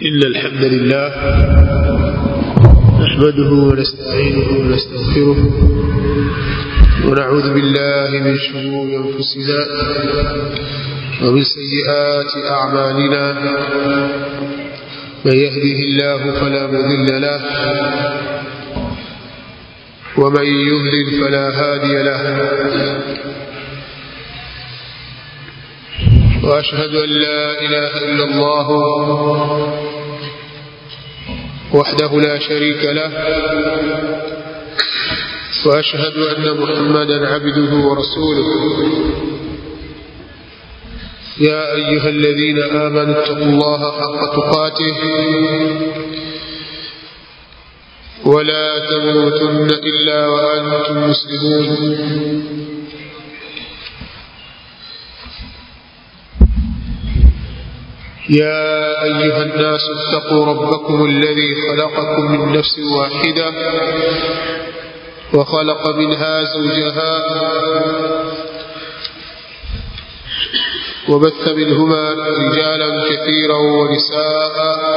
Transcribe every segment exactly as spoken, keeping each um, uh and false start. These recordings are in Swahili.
إن الحمد لله نحمده ونستعينه ونستغفره ونعوذ بالله من شرور أنفسنا ومن سيئات أعمالنا من يهده الله فلا مضل له ومن يضلل فلا هادي له وأشهد أن لا إله إلا الله وحده لا شريك له وأشهد أن محمدا عبده ورسوله يا أيها الذين آمنوا اتقوا الله حق تقاته ولا تموتن إلا وأنتم مسلمون يا أيها الناس اتقوا ربكم الذي خلقكم من نفس واحدة وخلق منها زوجها وبث منهما رجالا كثيرا ونساء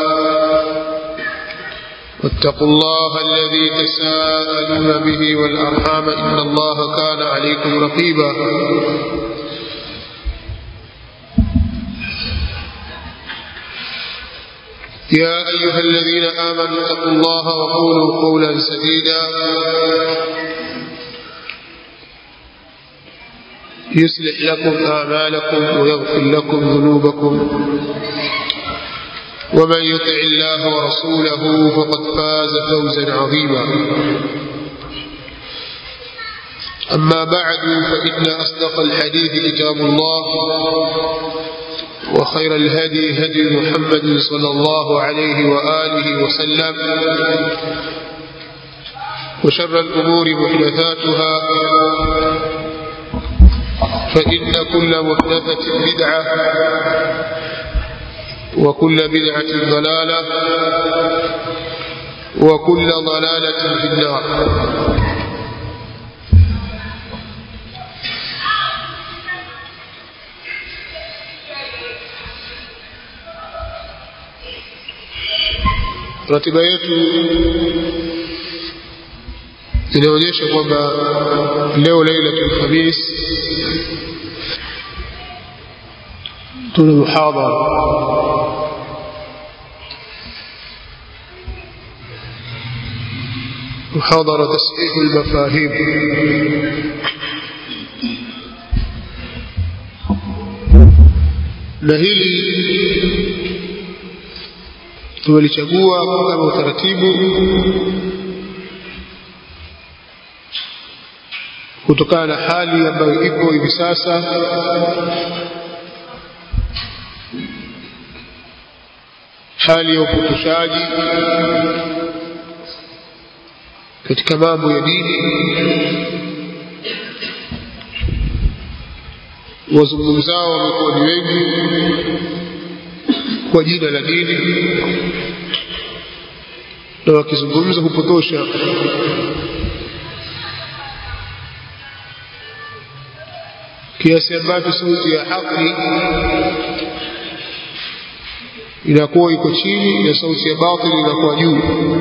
واتقوا الله الذي تساءلون به والأرحام إن الله كان عليكم رقيبا يا أيها الذين آمنوا اتقوا الله وقولوا قولا سديدا يصلح لكم أعمالكم ويغفر لكم ذنوبكم ومن يطع الله ورسوله فقد فاز فوزا عظيما أما بعد فإن أصدق الحديث كتاب الله وخير الهدي هدي محمد صلى الله عليه وآله وسلم وشر الأمور محدثاتها فإن كل محدثة بدعة وكل بدعة ضلالة وكل ضلالة في النار. Ratiba yetu inaonyesha kwamba leo Lailatul Khamis tuna muhadhara muhadhara tasihih al-mafahim na hili tulichagua kama utaratibu kutokana na hali ambayo ipo hivi sasa, hali ya upotoshaji katika mambo ya dini. Wazungumzao wamekuwa ni wengi kwa jina la dini na wakizungumza kupotosha kiasi ambacho sauti ya haki inakuwa iko chini na sauti ya batili inakuwa juu,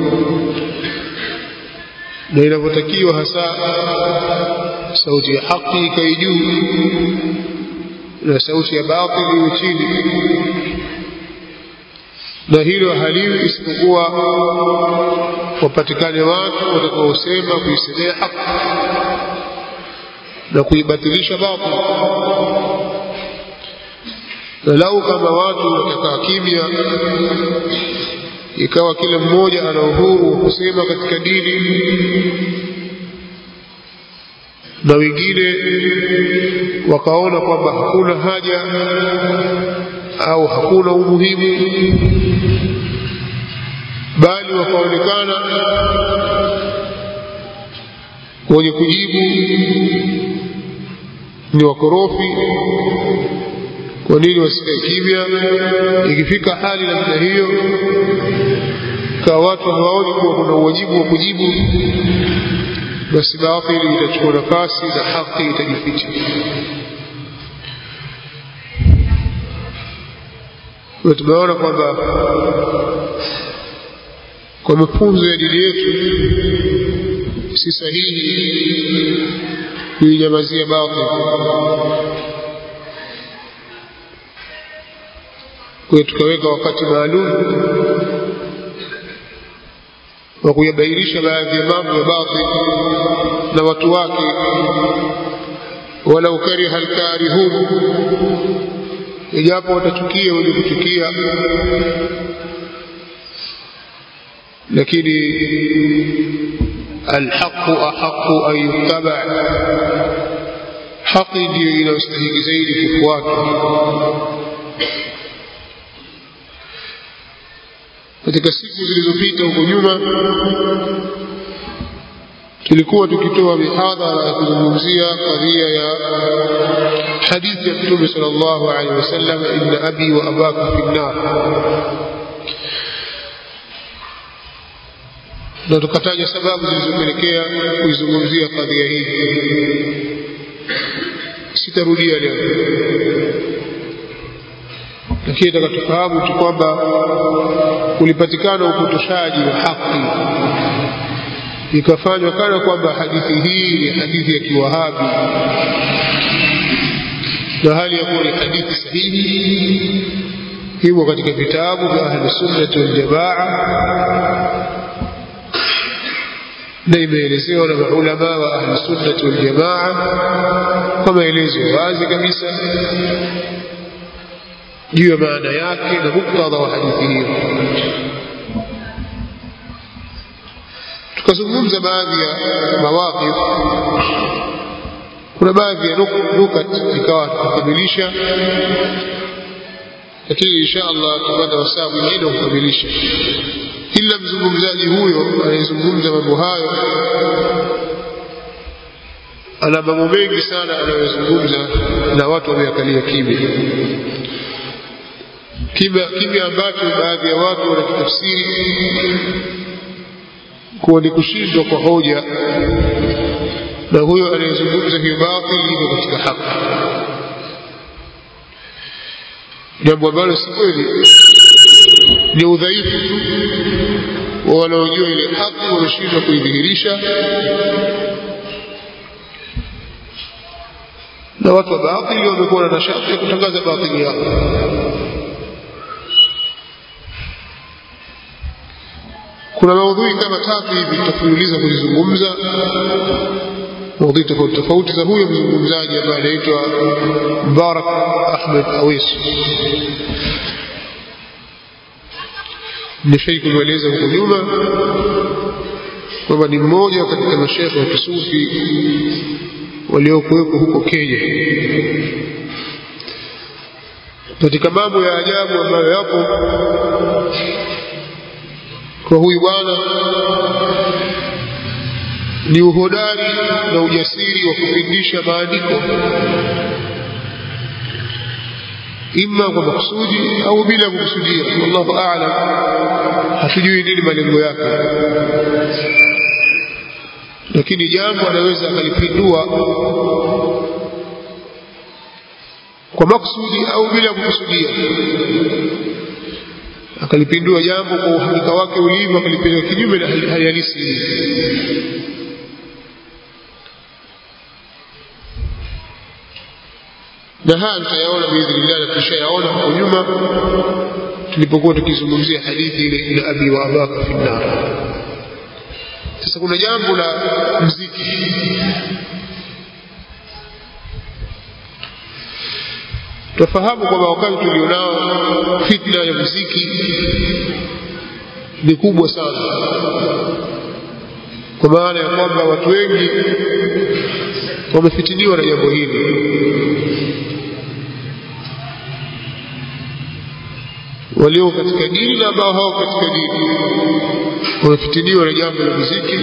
na inavyotakiwa hasa sauti ya haki ikae juu na sauti ya batili iwe chini, na hilo haliwi isipokuwa wapatikane watu watakaosema kuisemea haki na kuibatilisha batili. Na lau kama watu watakaa kimya, ikawa kila mmoja ana uhuru wa kusema katika dini na wengine wakaona kwamba hakuna haja au hakuna umuhimu, bali wakaonekana wenye kujibu ni wakorofi, kwa nini wasikae kimya? Ikifika hali namna hiyo, kwa watu hawaoni kuwa kuna uwajibu wa kujibu, basi batili itachukua nafasi na haki itajificha. Tumeona kwamba kwa mafunzo ya dini yetu si sahihi kuinyamazia batil. Kwa tukaweka wakati maalum wa kuyabainisha baadhi ya mambo ya batil na watu wake, walau kariha alkarihun, ijapo watachukia wenye kuchukia, lakini alhaqu ahaqu an yuttaba, haki ndiyo inayostahili zaidi kufuatwa. Katika siku zilizopita huko nyuma tulikuwa tukitoa mihadhara ya kuzungumzia kadhia ya hadithi ya Mtume sallallahu alaihi wasallam, inna abi wa abaka fi an-nar, na tukataja sababu zilizopelekea kuizungumzia kadhia hii. Sitarudia leo, lakini nataka tufahamu tu kwamba kulipatikana upotoshaji wa haki, ikafanywa kana kwamba hadithi hii ni hadithi ya kiwahabi, na hali ya kuwa ni hadithi sahihi hivyo katika vitabu vya ahli sunnah wal jamaa, na imeelezewa na maulama wa ahli sunnah wal jamaa kwa maelezo wazi kabisa juu ya maana yake na muktadha wa hadithi hiyo. Tukazungumza baadhi ya mawaqif, kuna baadhi ya nukat ikawa tukamilisha, lakini insha Allah tupata wasaa mwingine kukamilisha. Ila mzungumzaji huyo anayezungumza mambo hayo ana mambo mengi sana anayozungumza na watu wameakalia kimya, kimya kimya ambacho baadhi ya watu wanakitafsiri kuwa ni kushindwa kwa hoja, na huyo anayezungumza hiyo batili iko katika haki, jambo ambalo si kweli, ni udhaifu tu wa wanaojua ile haki wameshindwa kuidhihirisha, na watu wa batili wamekuwa na nashati ya kutangaza batili yao. Kuna maudhui kama tatu hivi tutafululiza kuzizungumza, maudhui tofauti tofauti za huyo mzungumzaji ambaye anaitwa Mubarak Ahmed Awais. Nishai kumweleza huko nyuma kwamba ni mmoja katika mashaikh wa kisufi waliokuwepo huko Kenya. Katika mambo ya ajabu ambayo yapo kwa huyu bwana ni uhodari na ujasiri wa kupindisha maandiko, imma kwa makusudi au bila kukusudia, wallahu a'lam. Hatujui nini malengo yake, lakini jambo anaweza akalipindua kwa makusudi au bila kukusudia, akalipindua jambo kwa uhakika wake ulivyo, akalipindua kinyume na hali halisi. Na haya tutayaona biidhnillah, na tushayaona huko nyuma tulipokuwa tukizungumzia hadithi ile ila abi wa abaka fi an-nar. Sasa kuna jambo la muziki. Tufahamu kwamba wakati tulionao fitna ya muziki ni kubwa sana, kwa maana ya kwamba watu wengi wamefitiniwa na jambo hili. Walio katika dini na ambao hao katika dini wamefitiniwa na jambo la muziki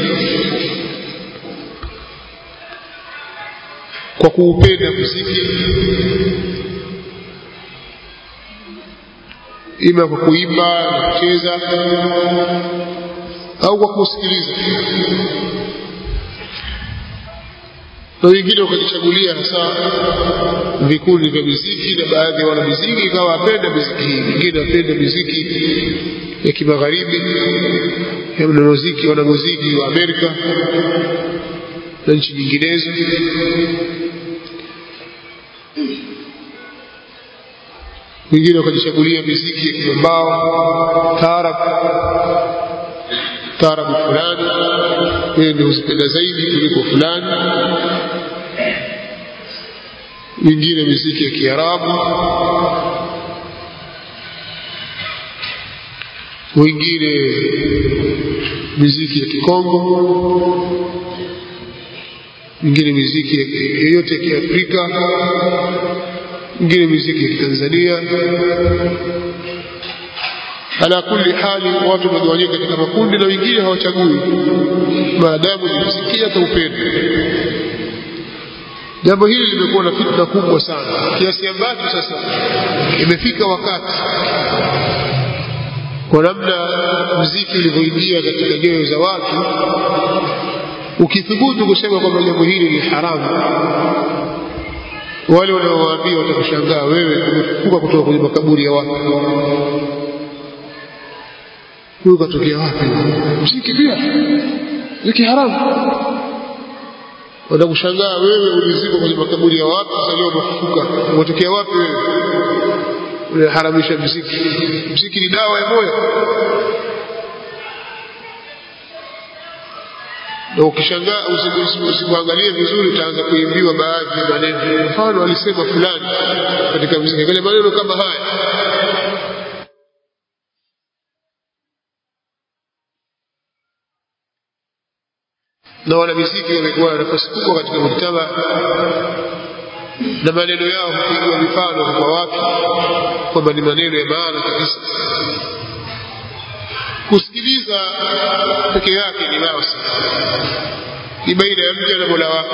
kwa kuupenda muziki, ima kwa kuimba na kucheza au kwa kusikiliza, na wengine wakajichagulia hasa vikundi vya muziki, na baadhi ya wana muziki ikawa wapenda muziki hii, wengine wapenda muziki ya kimagharibi ya muziki wana muziki wa Amerika na nchi nyinginezo. Wengine wakajichagulia muziki ya kimambao, taarab taarabu fulani, yeye ndio huzipenda zaidi kuliko fulani. Wengine muziki ya Kiarabu, wengine muziki ya Kikongo, wengine muziki yoyote ya Kiafrika, wengine muziki ya Kitanzania. Ala kulli hali watu wamegawanyika katika makundi na wengine hawachagui maadamu ni muziki ataupenda. Jambo hili limekuwa na fitna kubwa sana kiasi ambacho sasa imefika wakati kwa namna muziki ulivyoingia katika nyoyo za watu, ukithubutu kusema kwamba jambo hili ni haramu, wale wanaowaambia watakushangaa, wewe umefufuka kutoka kwenye makaburi ya watu. Huyu katokea wapi? Muziki pia muziki haramu. Watakushangaa, wewe ulizikwa kwenye makaburi ya watu, sasa leo umefufuka, umetokea wapi wewe? Unaharamisha muziki. Muziki ni dawa ya moyo. Na ukishangaa usipoangalia vizuri utaanza kuimbiwa baadhi ya maneno. Mfano alisema fulani katika muziki, kale maneno kama haya. Na wana muziki wamekuwa na nafasi kubwa katika mujtama, na maneno yao hupigwa mifano kwa watu kwamba ni maneno ya maana kabisa. Kusikiliza peke yake ni maasi, ni baina ya mja na Mola wake.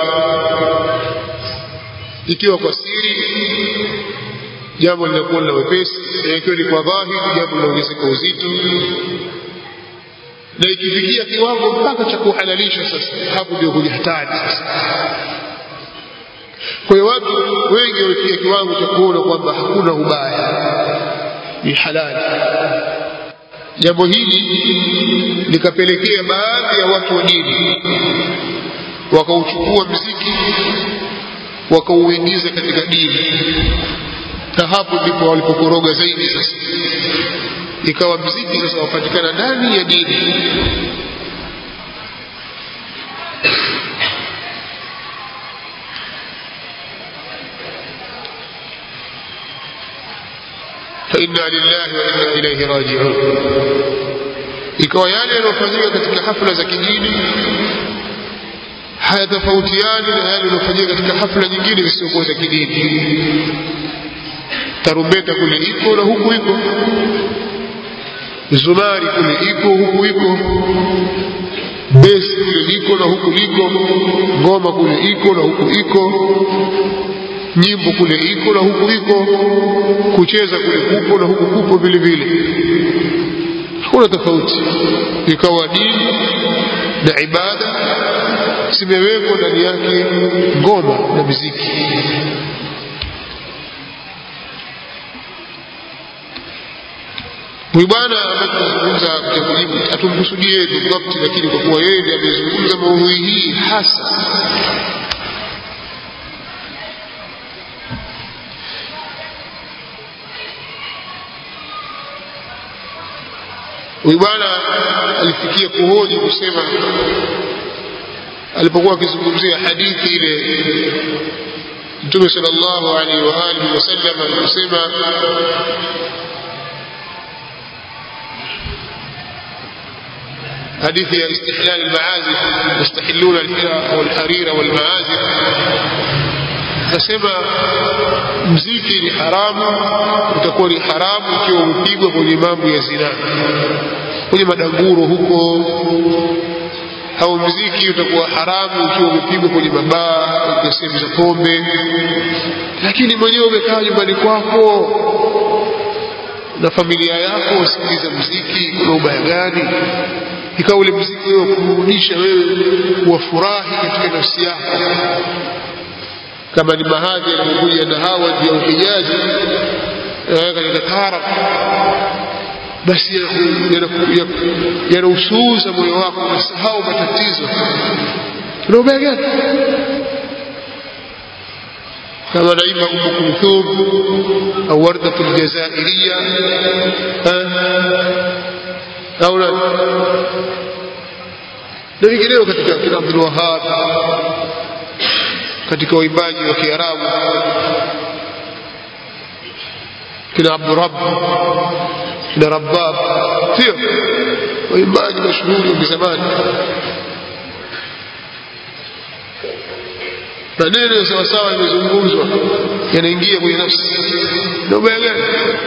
Ikiwa kwa siri jambo linakuwa na wepesi, na ikiwa ni kwa dhahiri jambo linaongezeka uzito, na ikifikia kiwango mpaka cha kuhalalisha, sasa hapo ndio kuja hatari sasa. Kwa hiyo watu wengi wamefikia kiwango cha kuona kwamba hakuna ubaya, ni halali. Jambo hili likapelekea baadhi ya watu wa dini wakauchukua muziki wakauingiza katika dini, na hapo ndipo walipokoroga zaidi. Sasa ikawa muziki sasa wapatikana ndani ya dini. fa inna lillahi wa inna ilayhi raji'un. Ikawa yale yanayofanyika katika hafla za kidini hayatofautiani na yale yanayofanyika katika hafla nyingine zisizokuwa za kidini. Tarumbeta kule iko na huku iko, zumari kule iko huku iko, besi kule iko na huku liko, ngoma kule iko na huku iko, nyimbo kule iko na huku iko, kucheza kule kupo na huku kupo vile vile. Hakuna tofauti. Ikawa dini na ibada zimewekwa ndani yake ngoma na muziki. Huyu bwana amezungumza kujibu, atumkusudie dhibti, lakini kwa kuwa yeye ndiye amezungumza maudhui hii hasa, huyu bwana alifikia kuhoji kusema, alipokuwa akizungumzia hadithi ile Mtume sallallahu alaihi wa alihi wasallam alisema, حديث استحلال المعازف، يستحلون الحرى والحرير والمعازف. فسمى muziki ni haramu, utakuwa ni haramu ikiwa upigwa kwenye mambo ya zina, kwenye madanguro huko. Au muziki utakuwa haramu ikiwa upigwa kwenye mabaa, kwenye sehemu za pombe. Lakini mwenyewe umekaa nyumbani kwako na familia yako usikiliza muziki, kuna ubaya gani? Ikawa ule muziki wewe kurudisha wewe wafurahi katika nafsi yako, kama ni mahadhi yanayokuja na hawa ya uhijaji katika taarab, basi yanausuuza moyo wako, unasahau matatizo. Kuna ubaya gani? kama naimba Umm Kulthum au Wardatul Jazairiya au na wengineo katika kina Abdul Wahhab, katika waimbaji wa Kiarabu kina Abdul Rabb, kina Rabbab, sio waimbaji mashuhuri wa zamani. Maneno sawa sawa yamezungumzwa yanaingia kwenye nafsi. Ndio baya gani?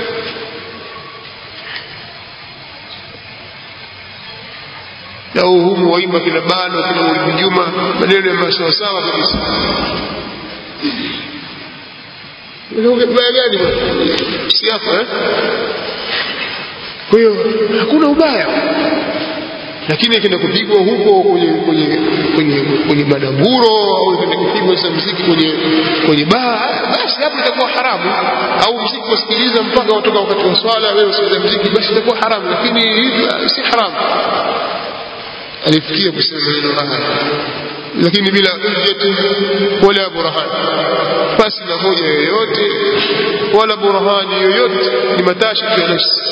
Au humu waimba kila balo kila Juma, maneno ya sawa sawa kabisa. Ndio baya gani? Siafa eh? Kwa hiyo hakuna ubaya, lakini kenda kupigwa huko kwenye kwenye kwenye kwenye madanguro au kenda kupigwa sasa muziki kwenye kwenye baa, basi hapo itakuwa haramu. Au muziki kusikiliza mpaka watoka wakati wa swala, wewe usikilize muziki, basi itakuwa haramu. Lakini hivi si haramu. Alifikia kusema neno haya, lakini bila hujjati wala burhan, basi na hoja yoyote wala burhani yoyote, ni matashi ya nafsi.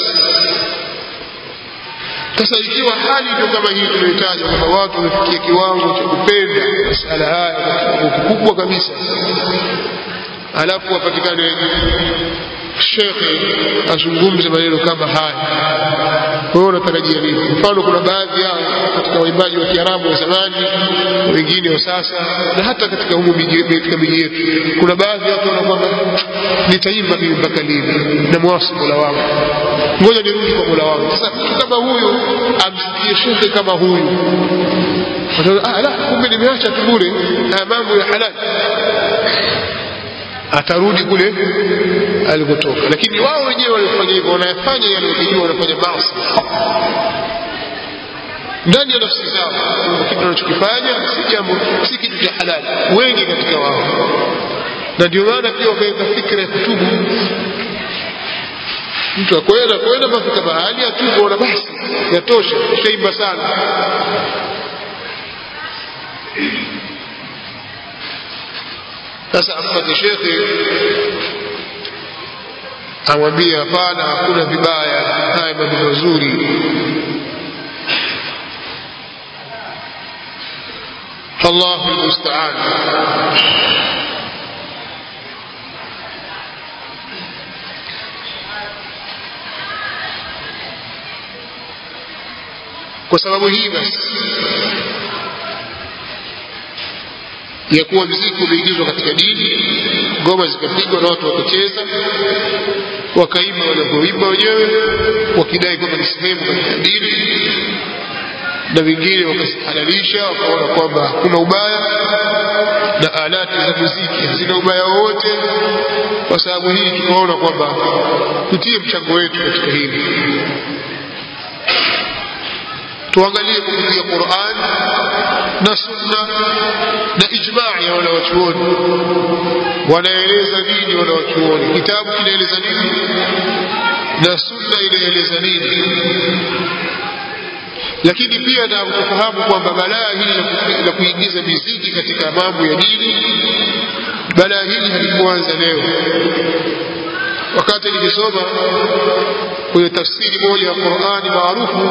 Sasa ikiwa hali ndio kama hii tunayotaja, kwamba watu wamefikia kiwango cha kupenda masala haya kubwa kabisa, alafu wapatikane shekhe azungumze maneno kama haya, wewe unatarajia nini? Mfano, kuna baadhi yao katika waimbaji wa Kiarabu wa zamani, wengine wa sasa, na hata katika humu katika miji yetu, kuna baadhi watu wanakwamba nitaimba mimi mpaka lini, na mwasi Mola wangu, ngoja nirudi kwa Mola wangu. Sasa mtu kama huyu amsikie shekhe kama huyu, ah la, kumbe nimeacha tu bure mambo ya halali, atarudi kule alikotoka. Lakini wao wenyewe walifanya hivyo, wanayafanya yale wakijua wanafanya maasi ndani ya nafsi zao. Kitu wanachokifanya si jambo, si kitu cha halali, wengi katika wao. Na ndio maana pia wakaweka fikra ya kutubu. Mtu akwenda kwenda mpaka mahali atubu, ona basi yatosha, shaimba sana. Sasa ampate shekhe amwambia hapana, hakuna vibaya, haya mambo mazuri. Allahu musta'an. Kwa sababu hii basi ya kuwa muziki umeingizwa katika dini, ngoma zikapigwa na watu wakacheza, wakaimba wanapoimba wenyewe, wakidai kwamba ni sehemu katika dini, na wengine wakahalalisha, wakaona kwamba hakuna ubaya, na alati za muziki hazina ubaya wowote. Kwa sababu hii tunaona kwamba tutie mchango wetu katika hili, tuangalie kupitia Qur'an na Sunna na ijmaa ya wale wachuoni. Wanaeleza nini wale wachuoni? Kitabu kinaeleza nini na Sunna inaeleza nini? Lakini pia na kufahamu kwamba balaa hili la kuingiza muziki katika mambo ya dini, balaa hili halikuanza leo. Wakati nikisoma kwenye tafsiri moja ya Qur'ani maarufu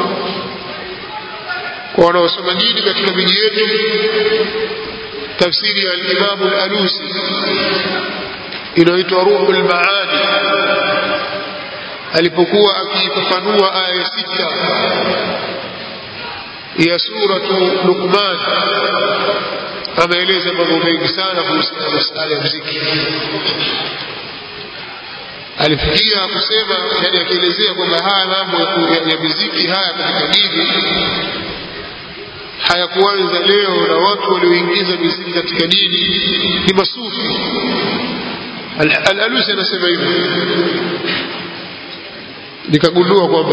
kwa wanaosoma dini katika miji yetu, tafsiri ya Imam al-Alusi inaitwa Ruhul Maani, alipokuwa akifafanua aya sita ya suratu Luqman, ameeleza mambo mengi sana kuhusu masuala ya muziki. Alifikia kusema, yani akielezea kwamba haya mambo ya muziki haya katika dini hayakuanza leo, na watu walioingiza muziki katika dini ni masufi. Al-Alusi anasema hivyo. Nikagundua kwamba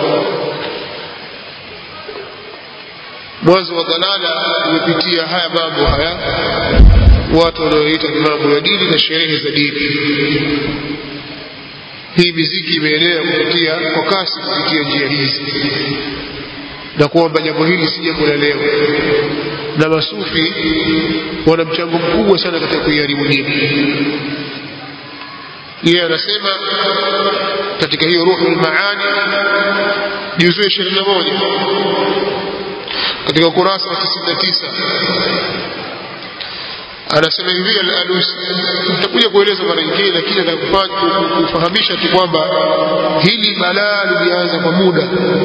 mwanzo wa dalala umepitia haya mambo haya, watu wanaoita mambo ya dini na sherehe za dini. hii miziki imeenea kupitia kwa kasi kupitia njia hizi, na kwamba jambo hili si jambo la leo, na masufi wana mchango mkubwa sana katika kuiharibu dini. Yeye anasema katika hiyo Ruhul Maani juzuu ishirini na moja katika ukurasa wa tisini na tisa anasema hivi Al-Alusi. Nitakuja kueleza mara nyingine, lakini nataka kufahamisha tu kwamba hili balaa lilianza kwa muda.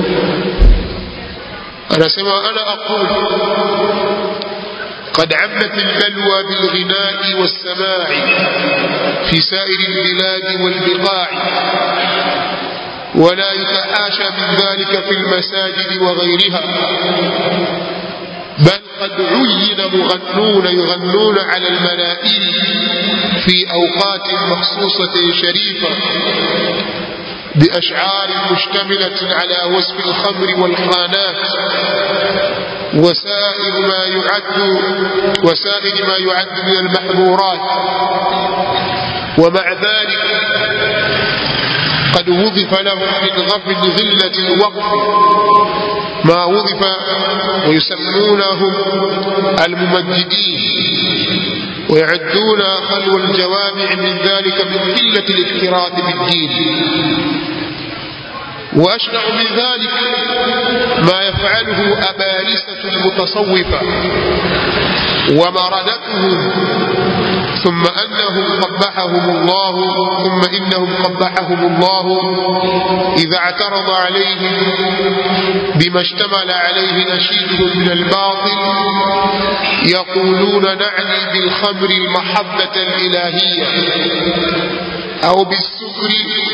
anasema ana aqul قد عمت البلوى بالغناء والسماع في سائر البلاد والبقاع، ولا يتحاشى من ذلك في المساجد وغيرها، بل قد عين مغنون يغنون على المنائل في أوقات مخصوصة شريفة بأشعار مشتملة على وصف الخمر والخانات وسائر ما يعد وسائر ما يعد من المحظورات. ومع ذلك قد وظف لهم من غفل ذلة الوقف ما وظف، ويسمونهم الممجدين ويعدون خلو الجوامع من ذلك من قلة الاكتراث بالدين. وأشنع من ذلك ما يفعله أبالسة المتصوفة ومردتهم، ثم أنهم قبحهم الله ثم إنهم قبحهم الله إذا اعترض عليهم بما اشتمل عليه نشيدهم من الباطل يقولون نعني بالخمر المحبة الإلهية، أو بالسكر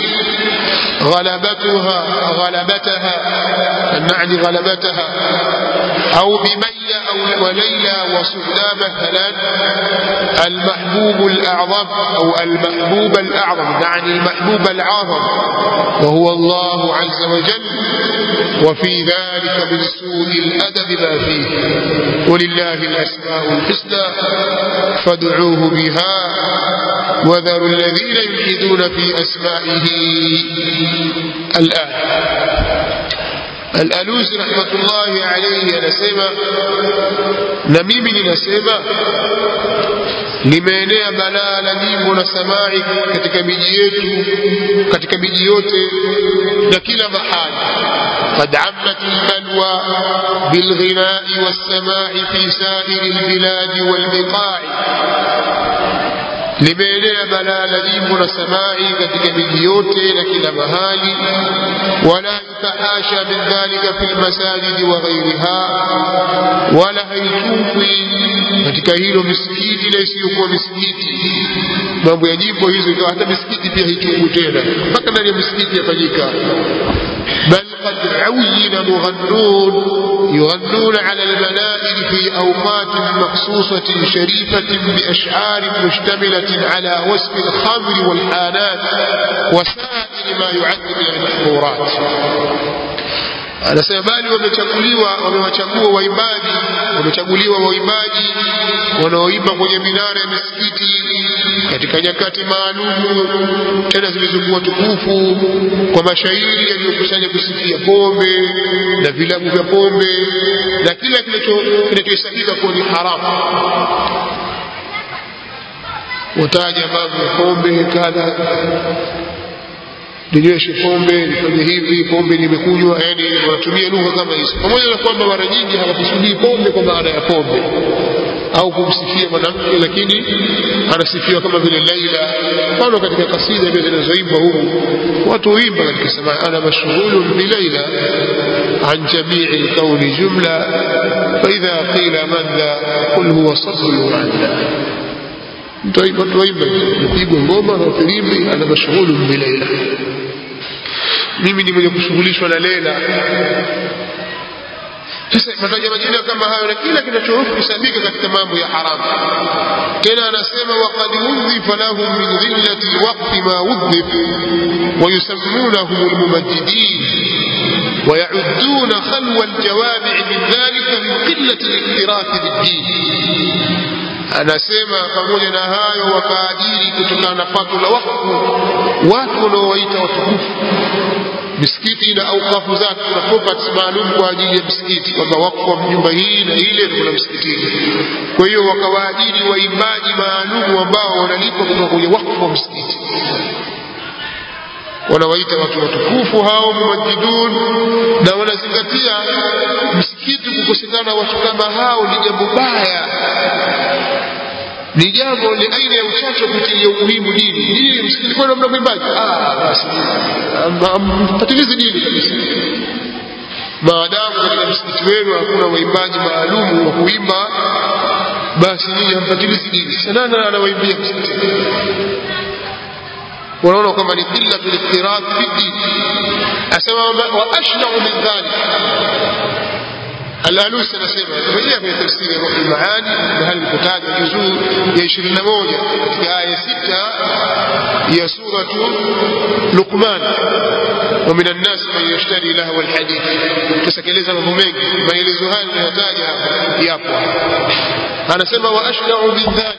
غلبتها غلبتها نعني غلبتها، أو بميل أو وليلى وسهلا مثلا المحبوب الأعظم أو المحبوب الأعظم نعني المحبوب الأعظم وهو الله عز وجل، وفي ذلك من سوء الأدب ما فيه. ولله الأسماء الحسنى فادعوه بها وذروا الذين يلحدون في أسمائه. الآن Al-Alusi rahmatullahi alayhi anasema, na mimi ninasema limeenea balaa la nyimbo na samai katika miji yetu, katika miji yote na kila mahali. قد عمت البلوى بالغناء والسماع في سائر البلاد والبقاع، limeenea balaa la nyimbo na samai katika miji yote na kila mahali. Wala yutahasha min dhalika fil masajidi wa ghayriha, wala haitungwi katika hilo misikiti na isiyokuwa misikiti. Mambo ya nyimbo hizo ikawa hata misikiti pia haitungwi tena, mpaka ndani ya misikiti yafanyika. بل قد عين مغنون يغنون على المنائل في أوقات مخصوصة شريفة بأشعار مشتملة على وصف الخمر والحانات وسائر ما يعد من المحظورات. anasema bali wamechaguliwa wamewachagua waimbaji wamechaguliwa waimbaji wanaoimba kwenye minara ya misikiti katika nyakati maalumu tena zilizokuwa tukufu kwa mashairi yaliyokusanya kusifia pombe na vilabu vya pombe na kila kinachohesabika kuwa ni haramu. Wataja mambo ya pombe kadha, ninyeshe pombe, nifanye hivi, pombe nimekunywa, yani wanatumia lugha kama hizo, pamoja na kwamba mara nyingi hawakusudii pombe kwa maana ya pombe au kumsifia mwanamke, lakini anasifiwa kama vile Laila. Mfano katika kasida hizo zinazoimba huko watu huimba katika samaa, ana mashghulun bi Laila an jamii al-kauni jumla fa idha qila madha qul huwa sablu anna. Mtu aimba mpigwa ngoma na filimbi, ana mashghulun bi Laila, mimi ni mwenye kushughulishwa na Laila. Sasa mataja majina kama hayo na kila kinachohusika katika mambo ya haramu. Tena anasema waqad wudhifa lahum min dhillati alwaqf ma wudhif wa yusammunahum almumajjidin wa ya'udduna khalwa aljawami' min dhalika min qillati al-iktirath bid-din. anasema pamoja na hayo wakaajiri kutokana na pato la wakfu watu wanaowaita watukufu. Misikiti na aukafu zake kuna properties maalum kwa ajili ya msikiti, kwamba wakfu wa nyumba hii na ile kuna msikitini. Kwa hiyo wakawaajiri waimbaji maalum ambao wanalipwa kutoka kwenye wakfu wa msikiti, wanawaita watu watukufu hao mumajidun, na wanazingatia msikiti kukosekana watu kama hao ni jambo baya, ni jambo ni aina ya uchache kutilia umuhimu dini. Hii msikiti kwa namna mwimbaji, ah basi mpatilizi dini kabisa. Maadamu katika msikiti wenu hakuna waimbaji maalum wa kuimba, basi nyinyi hampatilizi dini. Sasa nani anawaimbia msikiti? wanaona kwamba ni qillatu al-iqtirab fi din. Asema wa ashna'u min dhalik, Al-Alusi anasema tumejia kwenye tafsiri ya Ruhul Maani mahali kutajwa juzuu ya ishirini na moja katika aya sita ya suratu Luqman, wa minan nas man yashtari lahu al-hadith. Tusakeleza mambo mengi, maelezo haya tunayataja hapa yapo. Anasema wa ashna'u min dhalik,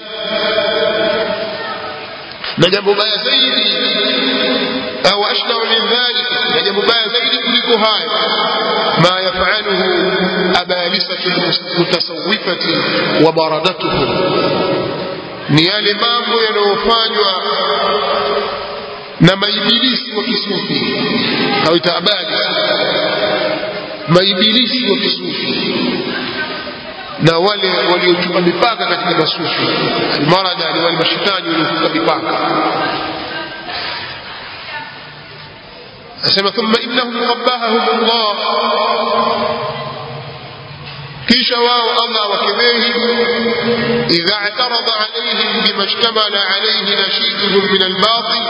na jambo baya zaidi au ashna'u min dhalik, na jambo baya zaidi kuliko haya ma yafaluhu abalisatu mutasawwifati wa baradatuhum, ni yale mambo yanayofanywa na maibilisi wa kisufi au taabadi, maibilisi wa kisufi na wale waliochupa mipaka katika masufi. Almarada ni wale mashetani waliochupa mipaka. asema thumma innahum qabbahum Allah, kisha wao Allah wakemehi idha i'tarada alayhim bima ishtamala alayhi nashiduhum min al-batil,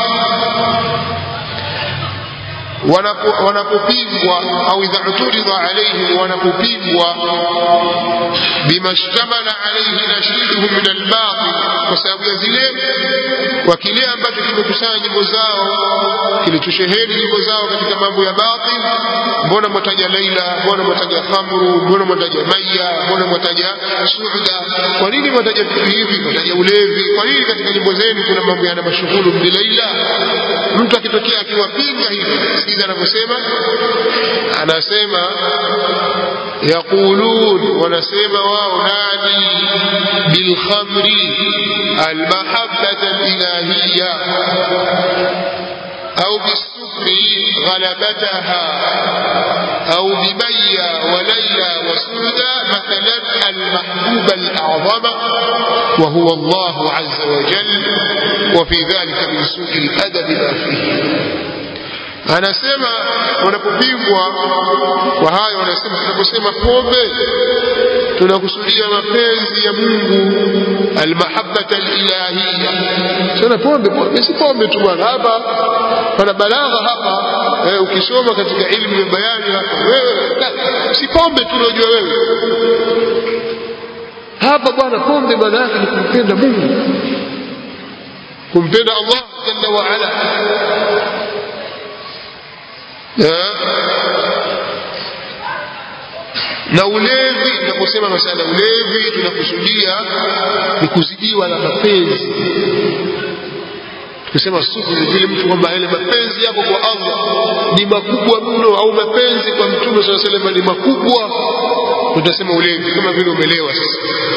wanapopingwa au idha uturida alayhim, wanapopingwa bima ishtamala alayhi nashiduhum min al-batil, kwa sababu ya zile kwa kile ambacho kimekusanya nyimbo zao, kilichosheheni nyimbo zao katika mambo ya batil. Mbona mwataja Laila, mbona mwataja khamru, mbona mwataja maya, mbona mwataja suuda? Kwa nini mwataja vitu hivi? Mwataja ulevi. Kwa nini katika nyimbo zenu kuna mambo yana mashughulu bi Laila? Mtu akitokea akiwapinga hivi, sikiza anavyosema, anasema yaqulun, wanasema wao nani, bil khamri al mahabbata al ilahiyya au bisukri ghalabataha au bimaya wa laila wa suda mathalan al mahbuba al a'zama wa huwa Allah azza wa jalla, wa fi dhalika min su'i al adab ma fihi. Anasema wanapopingwa kwa hayo, wanasema tunaposema pombe tunakusudia mapenzi ya Mungu, almahabbata alilahiyya. Sasa pombe pombe si pombe tu bwana, hapa pana balagha hapa. Eh, ukisoma katika ilmu ya bayani hapa, wewe si pombe tu unajua wewe hapa bwana. Pombe maana yake ni kumpenda Mungu, kumpenda Allah jalla wa ala. Na ulevi, tunaposema masala ulevi tunakusudia ni kuzidiwa na mapenzi. Tukisema sufi ni vile mtu kwamba ile mapenzi yako kwa Allah ni makubwa mno, au mapenzi kwa Mtume sallallahu alaihi wasallam ni makubwa, tutasema ulevi, kama vile umelewa sasa.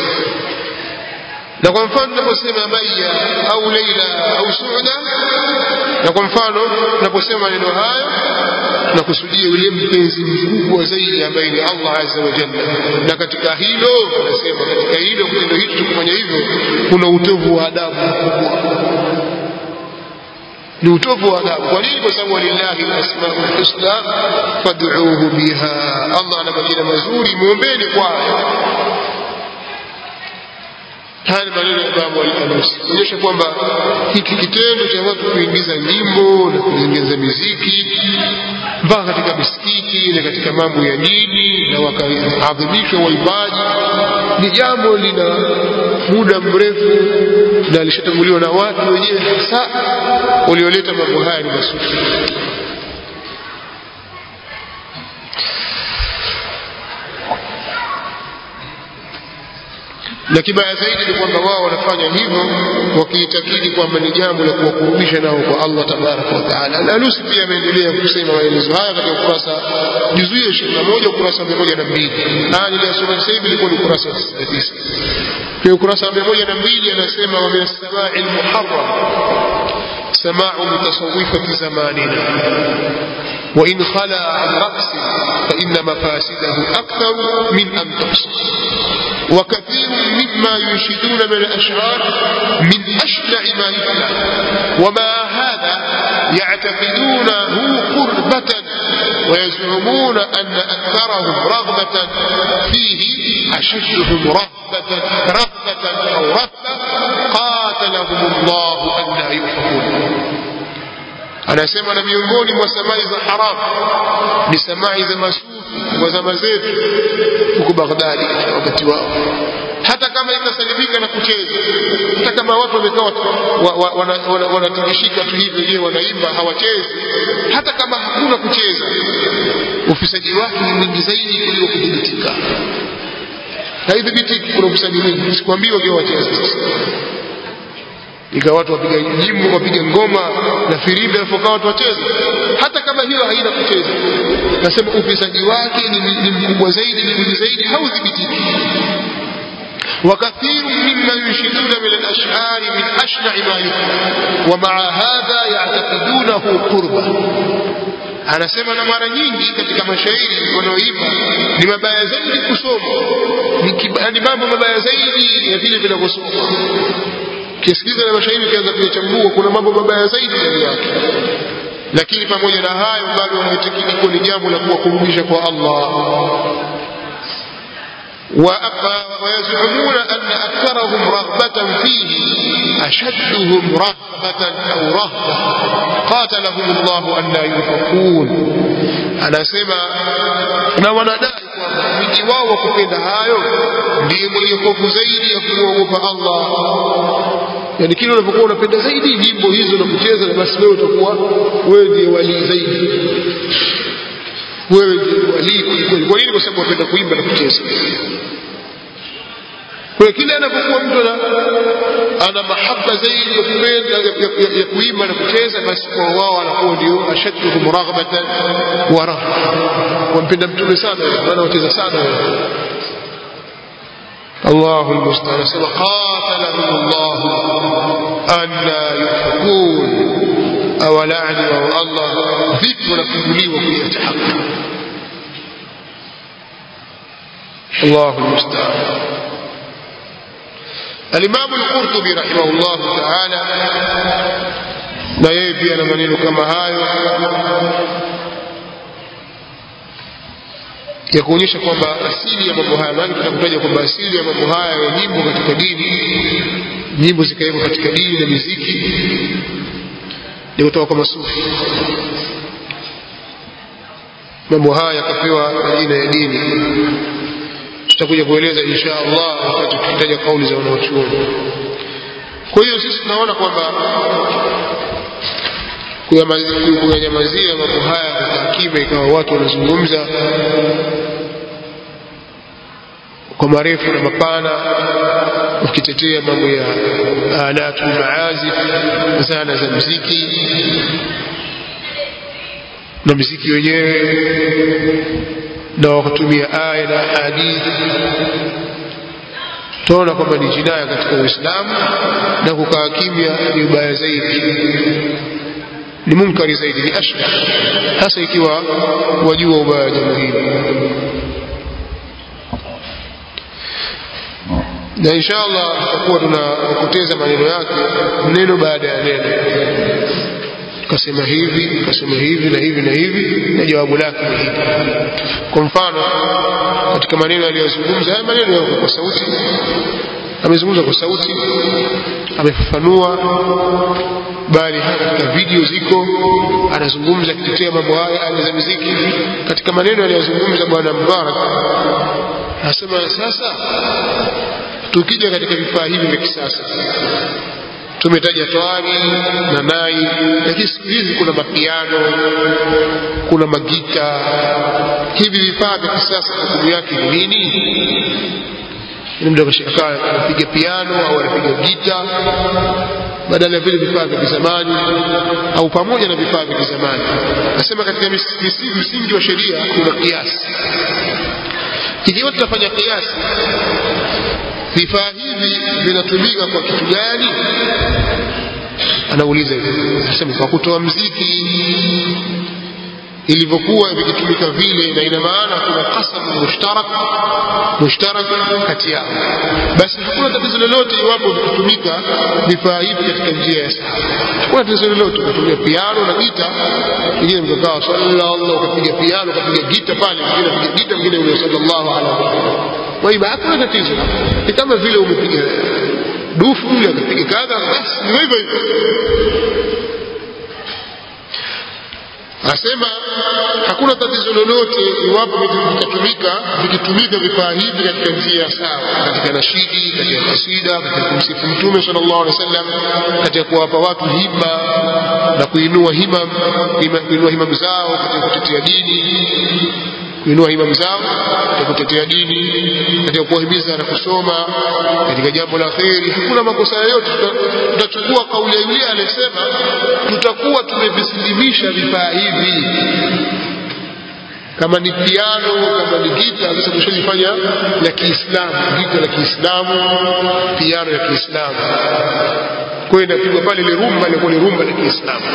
Na kwa mfano tunaposema maya au Laila au suuda, na kwa mfano tunaposema maneno hayo tunakusudia yule mpenzi mkubwa zaidi ambaye ni Allah azza wa jalla. Na katika hilo tunasema, katika hilo kitendo hicho tukifanya hivyo kuna utovu wa adabu mkubwa, ni utovu wa adabu. Kwa nini? Kwa sababu walillahi al-asmaul husna fad'uuhu biha, Allah ana majina mazuri, muombeeni kwayo. Haya maneno ya Imam Al-Alusi kuonyesha kwamba hiki kitendo cha watu kuingiza nyimbo na kuingiza muziki mpaka katika misikiti na katika mambo ya dini na wakaadhimishwa waimbaji ni jambo lina muda mrefu na lishatanguliwa na watu wenyewe hasa walioleta mambo haya ni masufi. na kibaya zaidi ni kwamba wao wanafanya hivyo wakiitakidi kwamba ni jambo la kuwakurubisha nao kwa Allah tabaraka wa taala. Al-Alusi pia ameendelea kusema maelezo haya katika ukurasa juzuu ya ishirini na moja ukurasa wa mia moja na mbili. Haya niliyosoma sasa hivi ilikuwa ni ukurasa wa tisini na tisa. Kwa ukurasa wa mia moja na mbili anasema wa min as-sama'i al-muharram sama'u mutasawwifati zamanina wa in khala an raqsi fa inna mafasidahu akthar min an taqsi وكثير مما ينشدون من الأشعار من أشنع ما يفعل وما هذا يعتقدونه قربة ويزعمون أن أكثرهم رغبة فيه أشدهم رغبة رغبة أو رغبة قاتلهم الله أن يؤفكون. anasema na miongoni mwa samai za haramu ni samai za masufi wa zama zetu huko Baghdadi wakati wao, hata kama itasalimika na kucheza, hata kama watu wamekaa wanatingishika tu hivi wenyewe wanaimba hawachezi, hata kama hakuna kucheza, ufisadi wake ni mwingi zaidi kuliko kudhibitika. Haidhibitiki, kuna ufisadi mwingi, sikwambii wakiwa wacheza. Ikawa watu wapiga nyimbo, wapiga ngoma na firimbi alafu watu wacheze, hata kama hiyo haina kucheza. Nasema ufisadi wake ni mkubwa zaidi, ni mwingi zaidi, haudhibitiki. وكثير مما ينشدون من الأشعار من أشنع ما يفعل ومع هذا يعتقدونه قربا. anasema na mara nyingi katika mashairi wanaoimba ni mabaya zaidi kusoma, ni mambo mabaya zaidi ya vile vinavyosoma. Kisikiza na mashairi kianza kuyachambua, kuna mambo mabaya zaidi ndani yake, lakini pamoja na hayo bado wanaitakidi kuwa ni jambo la kuwakurubisha kwa Allah. ويزعمون أن أكثرهم رغبة فيه أشدهم رغبة أو رهبة قاتلهم الله أن لا يفكون. أنا سمع ونادائي miji wao wa kupenda hayo ndiye mwenye hofu zaidi ya kumwogopa Allah. Yani kile unapokuwa unapenda zaidi nyimbo hizo na kucheza, basi wewe utakuwa wewe ndiye wali zaidi, wewe ndiye wali kweli. Kwa nini? Kwa sababu unapenda kuimba na kucheza. Kwa kile anapokuwa mtu ana mahaba zaidi ya kupenda ya, ya kuimba na kucheza, basi kwa wao anakuwa ndio ashadduhum raghbatan wa rahba, wampenda mtume sana, maana wacheza sana. Allahu almusta'an. Sema qatalahum Allah an la yufakun, aw la'ani wa Allah vipi wanafunguliwa kuiacha haki. Allahu almusta'an. الإمام القرطبي رحمه الله تعالى na yeye pia na maneno kama hayo ya kuonyesha kwamba asili ya mambo haya, maana tunakutaja kwamba asili ya mambo haya ya nyimbo katika dini, nyimbo zikaiwa katika dini na muziki ni kutoka kwa masufi. Mambo haya yakapewa majina ya dini, tutakuja kueleza insha Allah wakati tukitaja kauli za wanaochuoni. Kwa hiyo sisi tunaona kwamba kuyanyamazia mambo haya kwa kima, ikawa watu wanazungumza kwa marefu na mapana wakitetea mambo ya alatu maazif, zana za muziki na muziki wenyewe, na wakatumia aya na hadithi, tunaona kwamba ni jinaya katika Uislamu, na kukaa kimya ni ubaya zaidi, ni munkari zaidi, ni ashka, hasa ikiwa wajua ubaya jambo hili. Na inshallah tutakuwa tunapoteza maneno yake neno baada ya neno, kasema hivi, kasema hivi na hivi na hivi, na jawabu lake ni hivi. Kwa mfano katika maneno aliyozungumza, haya maneno yako kwa sauti, amezungumza kwa sauti, amefafanua, bali hata katika video ziko anazungumza akitetea mambo haya ya muziki. Katika maneno aliyozungumza bwana Mubarak anasema, sasa tukija katika vifaa hivi vya kisasa, tumetaja twari na nai, lakini siku hizi kuna mapiano, kuna magita. Hivi vifaa vya kisasa hukumu yake ni nini? mtu akashika anapiga piano au anapiga gita badala ya vile vifaa vya zamani au pamoja na vifaa vya zamani. Nasema katika msingi wa sheria kuna kiasi. Ikiwa tutafanya kiasi, vifaa hivi vinatumika kwa kitu gani? Anauliza hivi. Anasema kwa kutoa muziki ilivyokuwa vikitumika vile, na ina maana kuna qasam mushtarak mushtarak kati yao, basi hakuna tatizo lolote iwapo vikitumika vifaa hivi katika njia ya sawa. Hakuna tatizo lolote kutumia piano na gita, mwingine mkakaa sallallahu ukapiga piano ukapiga gita pale, mwingine anapiga gita, mwingine yule sallallahu alaihi wasallam. Kwa hiyo hakuna tatizo, ni kama vile umepiga dufu yule akapiga kadha, basi ni hivyo hivyo. Asema hakuna tatizo lolote iwapo vitatumika vikitumika vifaa hivi katika njia sawa, katika nashidi, katika kasida, katika kumsifu Mtume sallallahu alaihi wasallam, katika kuwapa watu hima na kuinua himam kuinua himam zao katika kutetea dini, kuinua himam zao katika kutetea dini, katika kuwahimiza na kusoma katika jambo la kheri. Hakuna makosa yoyote. Tutachukua kauli ya yule aliyesema tutakuwa tumevisilimisha vifaa hivi, kama ni piano, kama ni gita, sasa tushajifanya la Kiislamu, gita la Kiislamu, piano ya Kiislamu, kwenda pigwa pale ile rumba ile kule rumba la Kiislamu,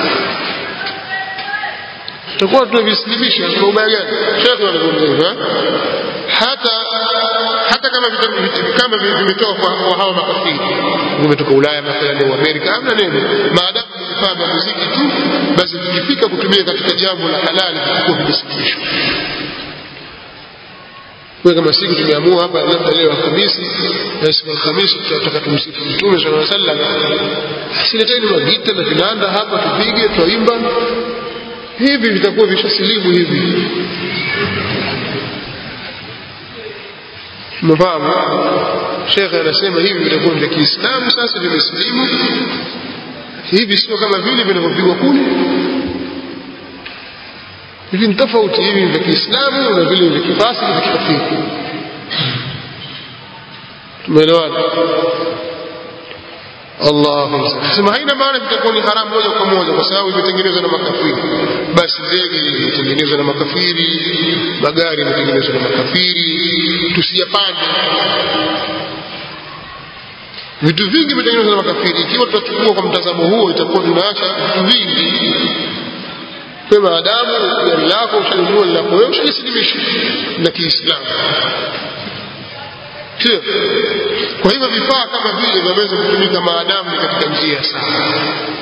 tutakuwa tumevisilimisha. Kwa ubaya gani? Sheikh anazungumza hata hata kama vitabu kama vimetoka kwa hawa makafiri, vimetoka Ulaya mathalan au Amerika, hamna neno, maadamu vifaa vya muziki tu, basi tukifika kutumia katika jambo la halali kwa kuvisimamishwa. Kwa kama siku tumeamua hapa labda leo Alhamisi, na siku Alhamisi tutataka tumsifu Mtume sallallahu alaihi wasallam, asileteni magita na vinanda hapa tupige tuimba, hivi vitakuwa vishasilimu hivi. Mfahamu? Sheikh anasema hivi vitakuwa vya Kiislamu, sasa vimesilimu hivi, sio kama vile vinavyopigwa kule. Hivi ni tofauti, hivi vya Kiislamu na vile vya kifasi vya kikafiri. Tumeelewana? Allahu Akbar. Sema haina maana vitakuwa ni haramu moja kwa moja kwa sababu imetengenezwa na makafiri. Basi ndege imetengenezwa na makafiri, magari imetengenezwa na makafiri, tusiyapande. Vitu vingi vimetengenezwa na makafiri. Ikiwa tutachukua kwa mtazamo huo, itakuwa tunaacha vitu vingi. Kwa maadamu gari lako ushalinunua lako wewe, ushalisilimisha na Kiislamu. Sio? Kwa hivyo vifaa kama vile vinaweza kutumika maadamu ni katika njia sawa.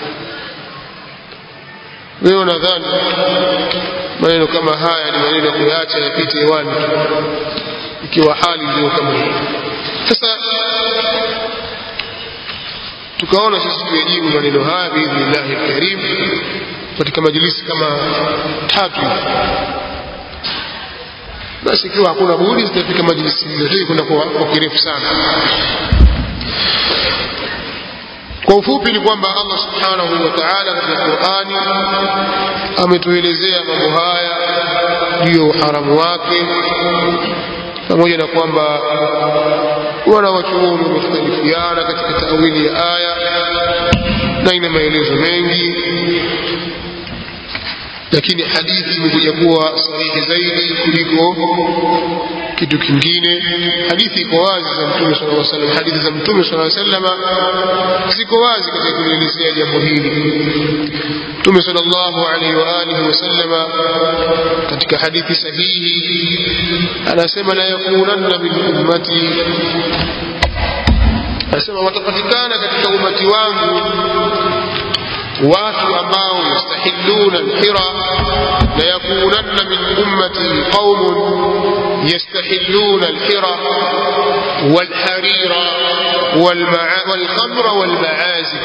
Wewe nadhani maneno kama haya ni maneno ya kuyaacha yapite hewani ikiwa hali ndio kama hiyo. Sasa tukaona sisi tuyajibu maneno haya biidhnillahi alkarim katika majlisi kama tatu. Basi ikiwa hakuna budi zitafika majlisi zote kwenda kwa kirefu sana. Kwa ufupi ni kwamba Allah subhanahu wa ta'ala katika Qur'ani ametuelezea mambo haya ndio haramu wake, pamoja na kwamba wana wachuoni wamekhtalifiana katika tawili ya aya na ina maelezo mengi, lakini hadithi imekuja kuwa sahihi zaidi kuliko kitu kingine. Hadithi iko wazi za Mtume sallallahu alaihi wasallam, hadithi za Mtume sallallahu alaihi wasallam ziko wazi katika kuelezea jambo hili. Mtume sallallahu alaihi wa alihi wasallam katika hadithi sahihi anasema la yakunanna min ummati, anasema watapatikana katika umati wangu watu ambao yastahilluna al-hira, la yakunanna min ummati qaumun yastahilluna al-hira wal-harira wal-khamra wal-ma'azif.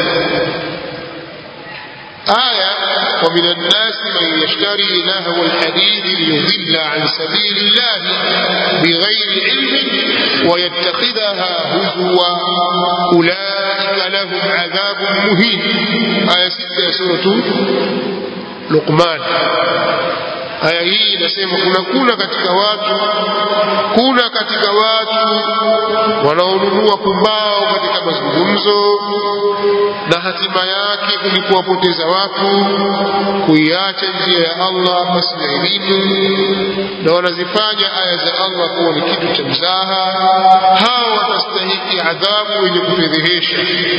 آية ومن الناس من يشتري لهو الحديث ليضل عن سبيل الله بغير علم ويتخذها هزوا أولئك لهم عذاب مهين. آية ستة سورة لقمان. aya hii inasema kuna kuna katika watu kuna katika watu wanaonunua pumbao katika mazungumzo, na hatima yake ni kuwapoteza watu, kuiacha njia ya Allah basi na elimu, na wanazifanya aya za Allah kuwa ni kitu cha mzaha. Hao watastahili adhabu yenye kufedhehesha.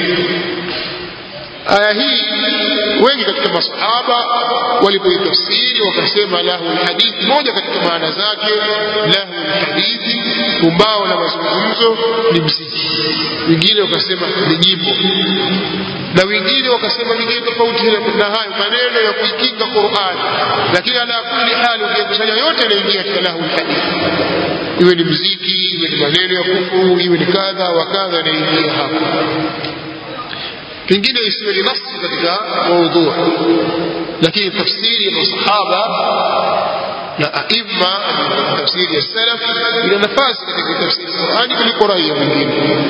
Aya hii wengi katika masahaba walipoitafsiri wakasema lahu alhadith, moja katika maana zake lahu alhadith, pumbao la mazungumzo ni mziki, wengine wakasema ni nyimbo, na wengine wakasema vingine tofauti na hayo, maneno ya kuikinga Qur'an. Lakini ala kulli hali ukikusanya yote yanaingia katika lahu alhadith, iwe ni mziki, iwe ni maneno ya kufuru, iwe ni kadha wa kadha, yanaingia hapo. Pengine isiwe ni nafsi katika maudhu, lakini tafsiri ya masahaba na aima tafsiri ya salaf ina nafasi katika tafsiri ya Qur'ani kuliko rai ya mwingine.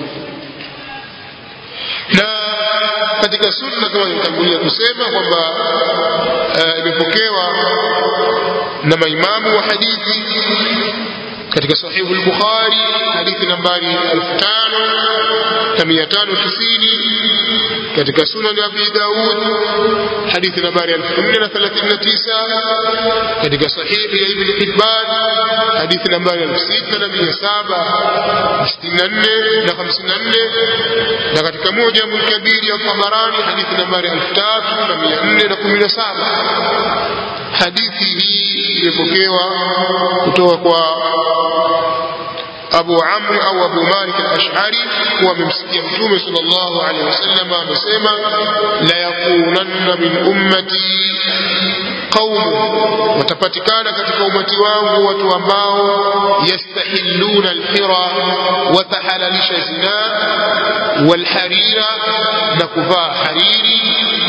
Na katika sunna kama nilitangulia kusema kwamba imepokewa na maimamu wa hadithi katika sahihu al-Bukhari hadithi nambari elfu tano na mia tano tisini, katika sunan Abi Daud hadithi nambari elfu nne na thelathini na tisa, katika sahihi ya Ibn Hibban hadithi nambari elfu sita na mia saba sitini na nne na hamsini na nne, na katika Mujam al-Kabir ya Tabarani hadithi nambari elfu tatu na mia nne na kumi na saba. Hadithi hii imepokewa kutoka kwa Abu Amr au Abu Malik al-Ash'ari, huwa amemsikia Mtume sallallahu alaihi wasallam amesema la yakunanna min ummati qaum, watapatikana katika umati wangu watu ambao yastahilluna al-hira, watahalalisha zina, walharira, na kuvaa hariri,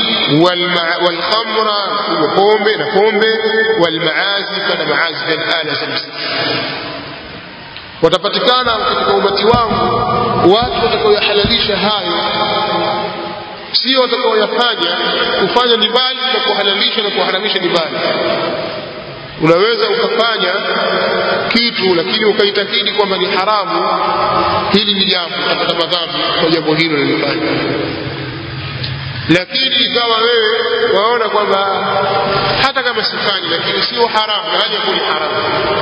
والخمر وقومbe na pombe, والمعازف na maazif al-ala za muziki. Watapatikana katika umati wangu watu watakaoyahalalisha hayo, sio watakaoyafanya. Kufanya ni bali na kuhalalisha na kuharamisha ni bali. Unaweza ukafanya kitu lakini ukaitakidi kwamba ni haramu, hili ni jambo utapata madhambi kwa jambo hilo lilifanya. Lakini ikawa wewe waona kwamba hata kama sifanyi lakini sio haramu, na haja kuni haramu,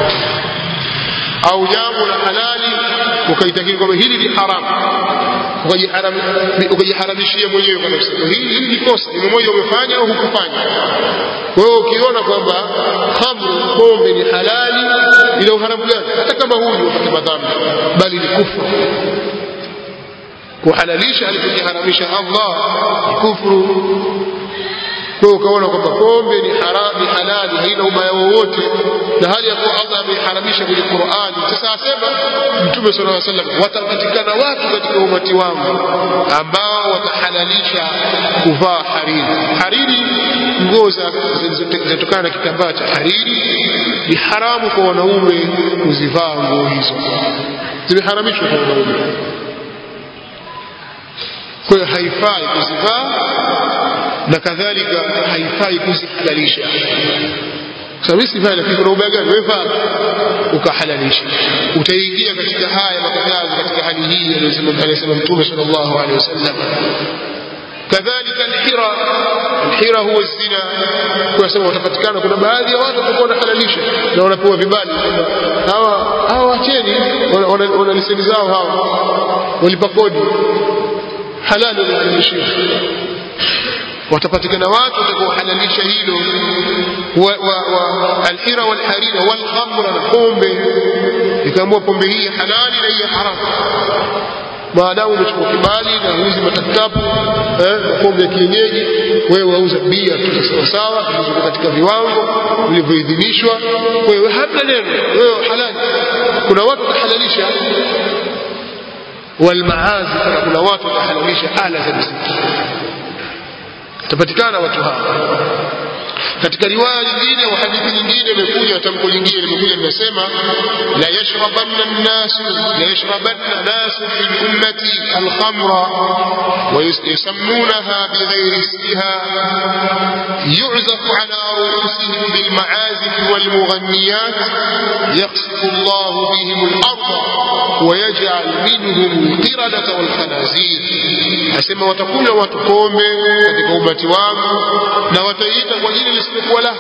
au jambo la halali ukaitakiri kwamba hili ni haramu, ukajiharamishia mwenyewe kwa nafsi yako, hili ni kosa, ni mmoja umefanya au hukufanya. Wewe ukiona kwamba khamru, pombe ni halali, ila uharamu gani? Hata kama huyu upata madhambi, bali ni kufuru. Kuhalalisha alipojiharamisha Allah ni kufuru. Kwa hiyo ukaona kwamba pombe ni haramu, halali, haina ubaya wowote, na hali ya kuwa Allah ameharamisha kwenye Qur'ani. Sasa asema Mtume sallallahu alaihi wasallam, watapatikana watu katika umati wangu ambao watahalalisha kuvaa hariri. Hariri, nguo zinazotokana na kitambaa cha hariri, ni haramu kwa wanaume kuzivaa nguo hizo, zimeharamishwa kwa wanaume. Kwa hiyo haifai kuzivaa, na kadhalika haifai kuzihalalisha. Sasa mimi sivai, lakini kuna ubaya gani? Wewe vaa ukahalalisha, utaingia katika haya makatazo katika hali hii aliyosema Mtume sallallahu alaihi wasallam. Kadhalika alhira, alhira huwa zina. Kwa sababu watapatikana kuna baadhi ya watu ambao wanahalalisha na wanapewa vibali, hawa hawa wacheni, wana leseni zao, hawa walipa kodi halali wanahalalisha. Watapatikana watu watakaohalalisha hilo, wa, wa, wa alhira walharira walkhamra, na pombe. Ikaamua pombe hii halali na hii haramu, maadamu umechukua kibali na huuzi matatabu eh, pombe ya kienyeji, wewe wauza bia tu sawa sawa, zilizo katika viwango vilivyoidhinishwa, wewe hamna neno, wewe halali. Kuna watu watahalalisha walmaazif, kuna watu watahalalisha ala za muziki. Tapatikana watu hawa. katika riwaya nyingine au hadithi nyingine imekuja tamko lingine limekuja linasema la yashrabanna an-nas la yashrabanna nas min ummati al-khamra wa yusammunaha bighayri ismiha yu'zafu ala ru'usihim bil ma'azif wal mughanniyat yaqsifu Allah bihim al-ardh wa yaj'al minhum al-qiradata wal khanazir. Asema watakula watu pombe katika umati wangu na wataita kwa jina lisilokuwa lake.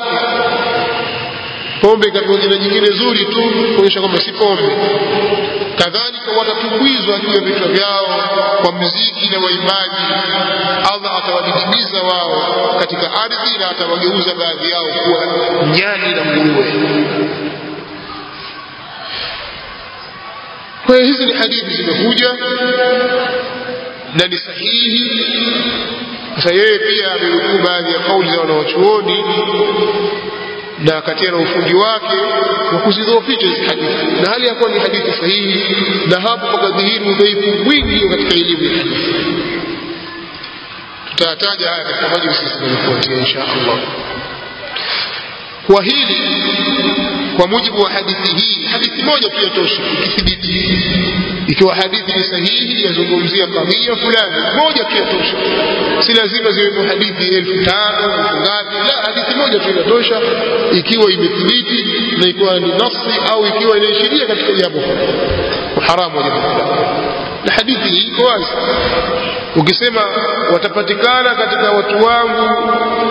Pombe katika jina jingine zuri tu kuonyesha kwamba si pombe. Kadhalika watatukwizwa juu ya vichwa vyao kwa muziki na waimbaji. Allah atawadidimiza wao katika ardhi na atawageuza baadhi yao kuwa nyani na nguruwe. Kwa hiyo hizi ni hadithi zimekuja na ni sahihi. Sasa yeye pia amenukuu baadhi ya kauli za wanawachuoni na katia na ufundi wake wa kuzidhoofisha hizi hadithi, na hali ya kuwa ni hadithi sahihi, na hapo pakadhihiri udhaifu mwingi katika elimu ya hadithi. Tutataja haya katika majlisi zinazofuatia insha Allah. Kwa hili, kwa mujibu wa hadithi hii, hadithi moja tu yatosha ikithibiti. Ikiwa hadithi ni sahihi yazungumzia kadhia fulani, moja tu yatosha. Si lazima ziwe hadithi elfu tano elfu ngapi, la, hadithi moja tu yatosha ikiwa imethibiti na ikiwa ni nasi au ikiwa inaishiria katika jambo haramu wa jambo fulani. Na hadithi hii iko wazi. Ukisema watapatikana katika watu wangu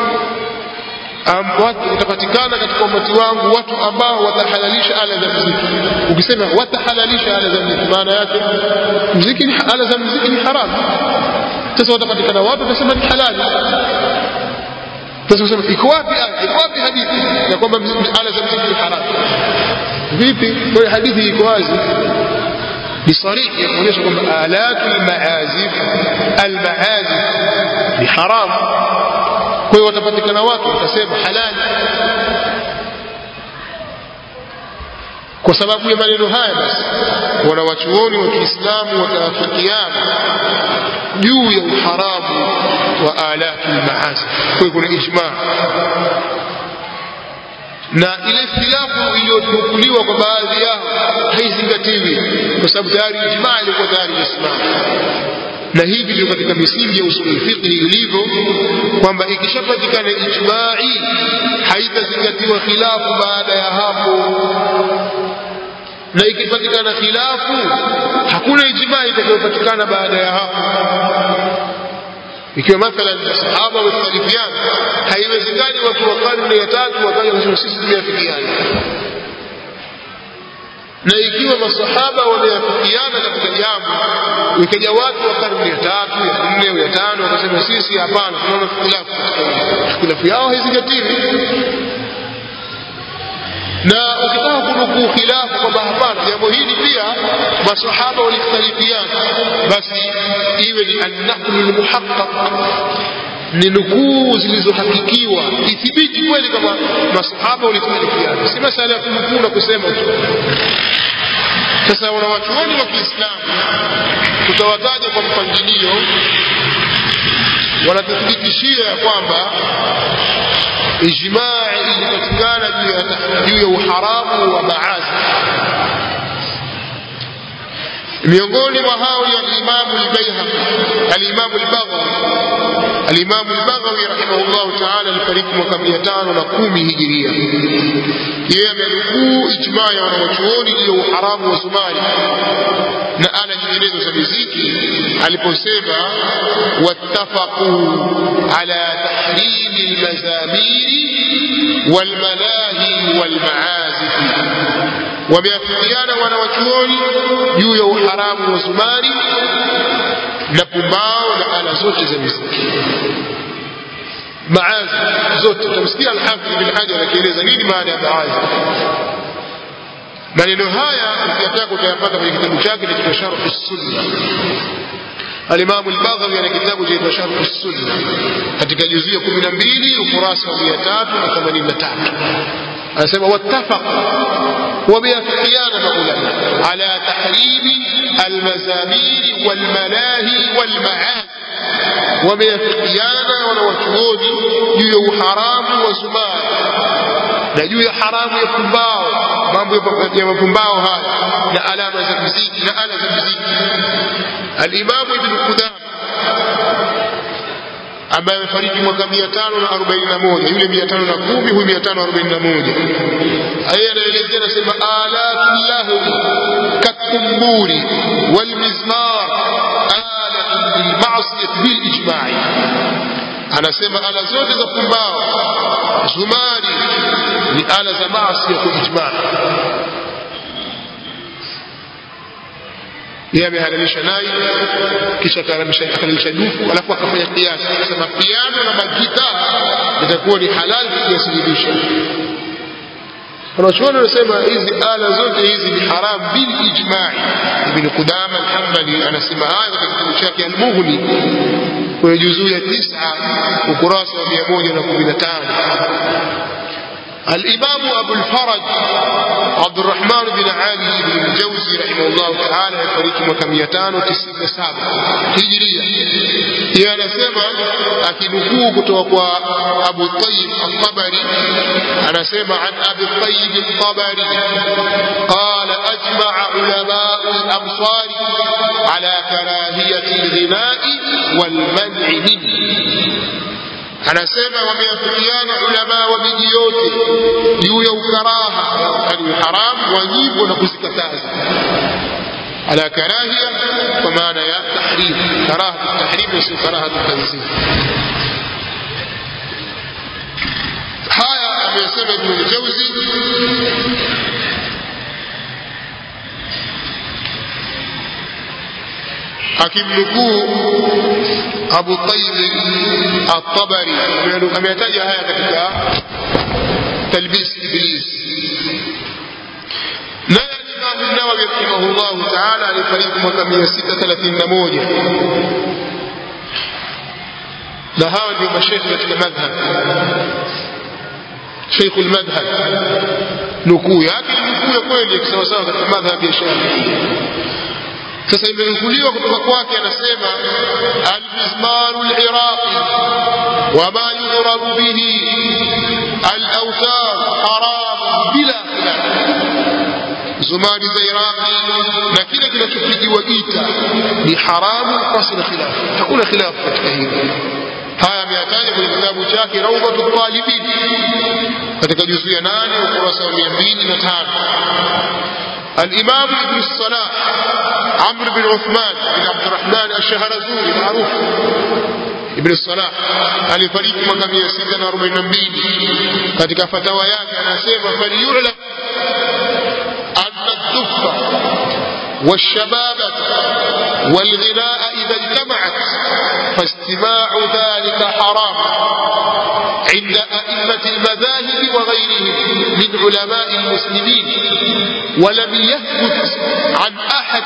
watu utapatikana katika umati wangu watu ambao watahalalisha ala za muziki. Ukisema watahalalisha ala za muziki, maana yake muziki ni ala za muziki ni haramu. Sasa watapatikana watu watasema ni halali. Sasa usema iko wapi aya, iko wapi hadithi na kwamba ala za muziki ni haramu? Vipi? Kwa hadithi iko wazi, ni sarihi ya kuonyesha kwamba alatul maazif al-maazif ni haramu. Kwa hiyo watapatikana watu watasema halali. Kwa sababu ya maneno haya basi wanawachuoni wa Kiislamu wataafikiana juu ya uharamu wa alatul maazif. Kwa hiyo kuna ijma, na ile ikhtilafu iliyotukuliwa kwa baadhi yao haizingatiwi kwa sababu tayari ijma ilikuwa tayari imesimama. Na hivi ndio katika misingi ya usul fiqh ilivyo, kwamba ikishapatikana ijma'i haitazingatiwa khilafu baada ya hapo, na ikipatikana khilafu hakuna ijma'i itakayopatikana baada ya hapo. Ikiwa mathalan masahaba wakhtalifiana, haiwezekani watu wa karne ya tatu wakaja kusema sisi tumeafikiana. Na ikiwa masahaba wameafikiana katika jambo, ikaja watu wa karne ya tatu ya nne ya tano wakasema sisi hapana, tunaona khilafu, khilafu yao haizingatiwi. Na ukitaka kunukuu khilafu kwamba hapana, jambo hili pia masahaba walikhtalifiana, basi iwe ni an-naqlu al-muhaqqaq, ni nukuu zilizohakikiwa, ithibiti kweli kama masahaba walikhtalifiana, si masala ya kunukuu na kusema tu. Sasa wanawachuoni wa Kiislamu tutawataja kwa mpangilio, wanatuthibitishia ya kwamba ijmaa ilipatikana juu ya uharamu wa maazif. Miongoni mwa hao ni al-Imam al-Bayhaqi, al-Imam al-Baghawi. Al-Imam al-Baghawi rahimahullah ta'ala alifariki mwaka mia tano na kumi hijiria. Yeye amenukuu ijmaa ya wanawachuoni juu ya uharamu wa zumari na ala nyinginezo za muziki aliposema wattafaqu ala tahrimi al-mazamiri wal malahi wal maazif. Wameafikiana wanawachuoni juu ya uharamu wa zumari na pumbao na ala zote za muziki. Maazif zote, tutamsikia al-Hafidh bin Hajar akieleza nini maana ya maazif. Maneno haya ukitaka utayapata kwenye kitabu chake cha Sharh as-Sunnah. Al-Imam al-Baghawi ana kitabu cha Sharh as-Sunnah katika juzuu ya kumi na mbili ukurasa wa mia tatu na themanini na tatu. Anasema wattafaqa, wameafikiana maulama ala tahrimi al-mazamiri wal malahi wal maazif wameafikiana wanawachuoni juu ya uharamu wa zumari na juu ya haramu ya pumbao, mambo ya mapumbao haya na alama za muziki na ala za muziki. Al-Imam Ibn Qudama ambaye amefariki mwaka mia tano na arobaini na moja, yule mia tano na kumi, huyu mia tano na arobaini na moja, aya anaelezea anasema alatul lahu kathumburi wal mizmar alatun bil ma'siyati bil ijma'i. Anasema ala zote za pumbao, zumari ni ala za maasi kwa ijma'. Yeye amehalalisha nai kisha akahalalisha dufu, alafu akafanya kiasi akasema piano na magita itakuwa ni halali kuyasilibisha. Wanachuoni wanasema hizi ala zote hizi ni haram bil ijma'i. Ibn Qudama al-Hanbali anasema haya katika kitabu chake Al-Mughni kwenye juzuu ya tisa ukurasa wa mia moja na kumi na tano. الإمام أبو الفرج عبد الرحمن بن علي بن الجوزي رحمه الله تعالى يفريق مكميتان وتسعين سابع هجرية يعني سمع أكنكوه كتوقع أبو الطيب الطبري. أنا سمع عن أبي الطيب الطبري قال أجمع علماء الأمصار على كراهية الغناء والمنع منه. anasema wameafikiana ulama wa miji yote juu ya ukaraha, yani haramu wa nyimbo na kuzikataza. Ala karahia kwa maana ya tahrim, karaha tahrim si karaha tanzih. Haya amesema Ibn al-Jawzi akimnukuu Abu Tayyib at-Tabari ametaja haya katika Talbis Iblis. Na Imam an-Nawawi rahimahullah ta'ala alifariki mwaka mia sita thelathini na moja. Na hawa ndio mashaikh katika madhhab, Sheikh al-Madhhab, nukuu yake nukuu ya kweli sawa sawa katika madhhab ya Shafi'i. Sasa imenukuliwa kutoka kwake, anasema al-mizmaru al-iraqi wa ma yudrabu bihi al-awtar haram bila khilaf. Zumari za Iraqi na kile kinachopigiwa gita ni haramu pasina khilaf, hakuna khilaf katika hili. Haya ameyataja kwenye kitabu chake Rawdatul Talibin katika juzuu ya nane ukurasa wa mia mbili na tano. الإمام ابن الصلاح عمرو بن عثمان بن عبد الرحمن الشهرزوري معروف ابن الصلاح alifariki mwaka mia sita na arobaini na mbili. Katika fatawa yake anasema faliyu'lam anna ad-duffa wash-shababata wal-ghinaa idha ijtama'at fastima'u dhalika haram عند أئمة المذاهب وغيرهم من علماء المسلمين، ولم يثبت عن أحد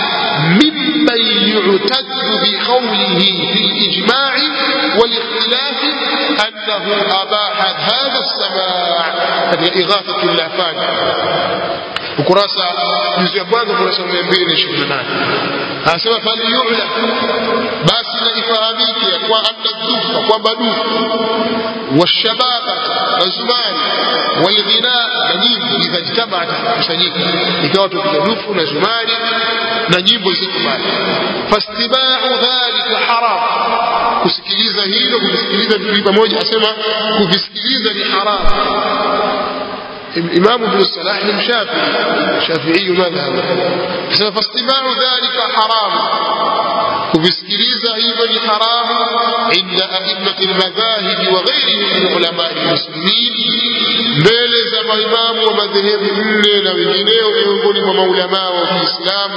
ممن يعتد بقوله في الإجماع والاختلاف أنه أباح هذا السماع. هذه إغاثة اللافان ukurasa juzu ya kwanza ukurasa wa mia mbili na ishirini na nane. Anasema faliyu'lam, basi na ifahamike kwa anna dufa, kwamba dufa washababa na zumari walghina na nyimbo idha ijtama'at kusanyika, ikawa watu kupiga dufu na zumari na nyimbo ziko mbali, fastima'u dhalika haram, kusikiliza hilo, kusikiliza vitu pamoja, asema kuvisikiliza ni haram. الإمام ابن الصلاح الشافعي شافعي مذهب فاستماع ذلك حرام وبسكريزة أيضا حرام عند أئمة المذاهب وغيرهم من علماء المسلمين بلز إمام ومذهب من وجنيه ويقول ومولماء وفي إسلام.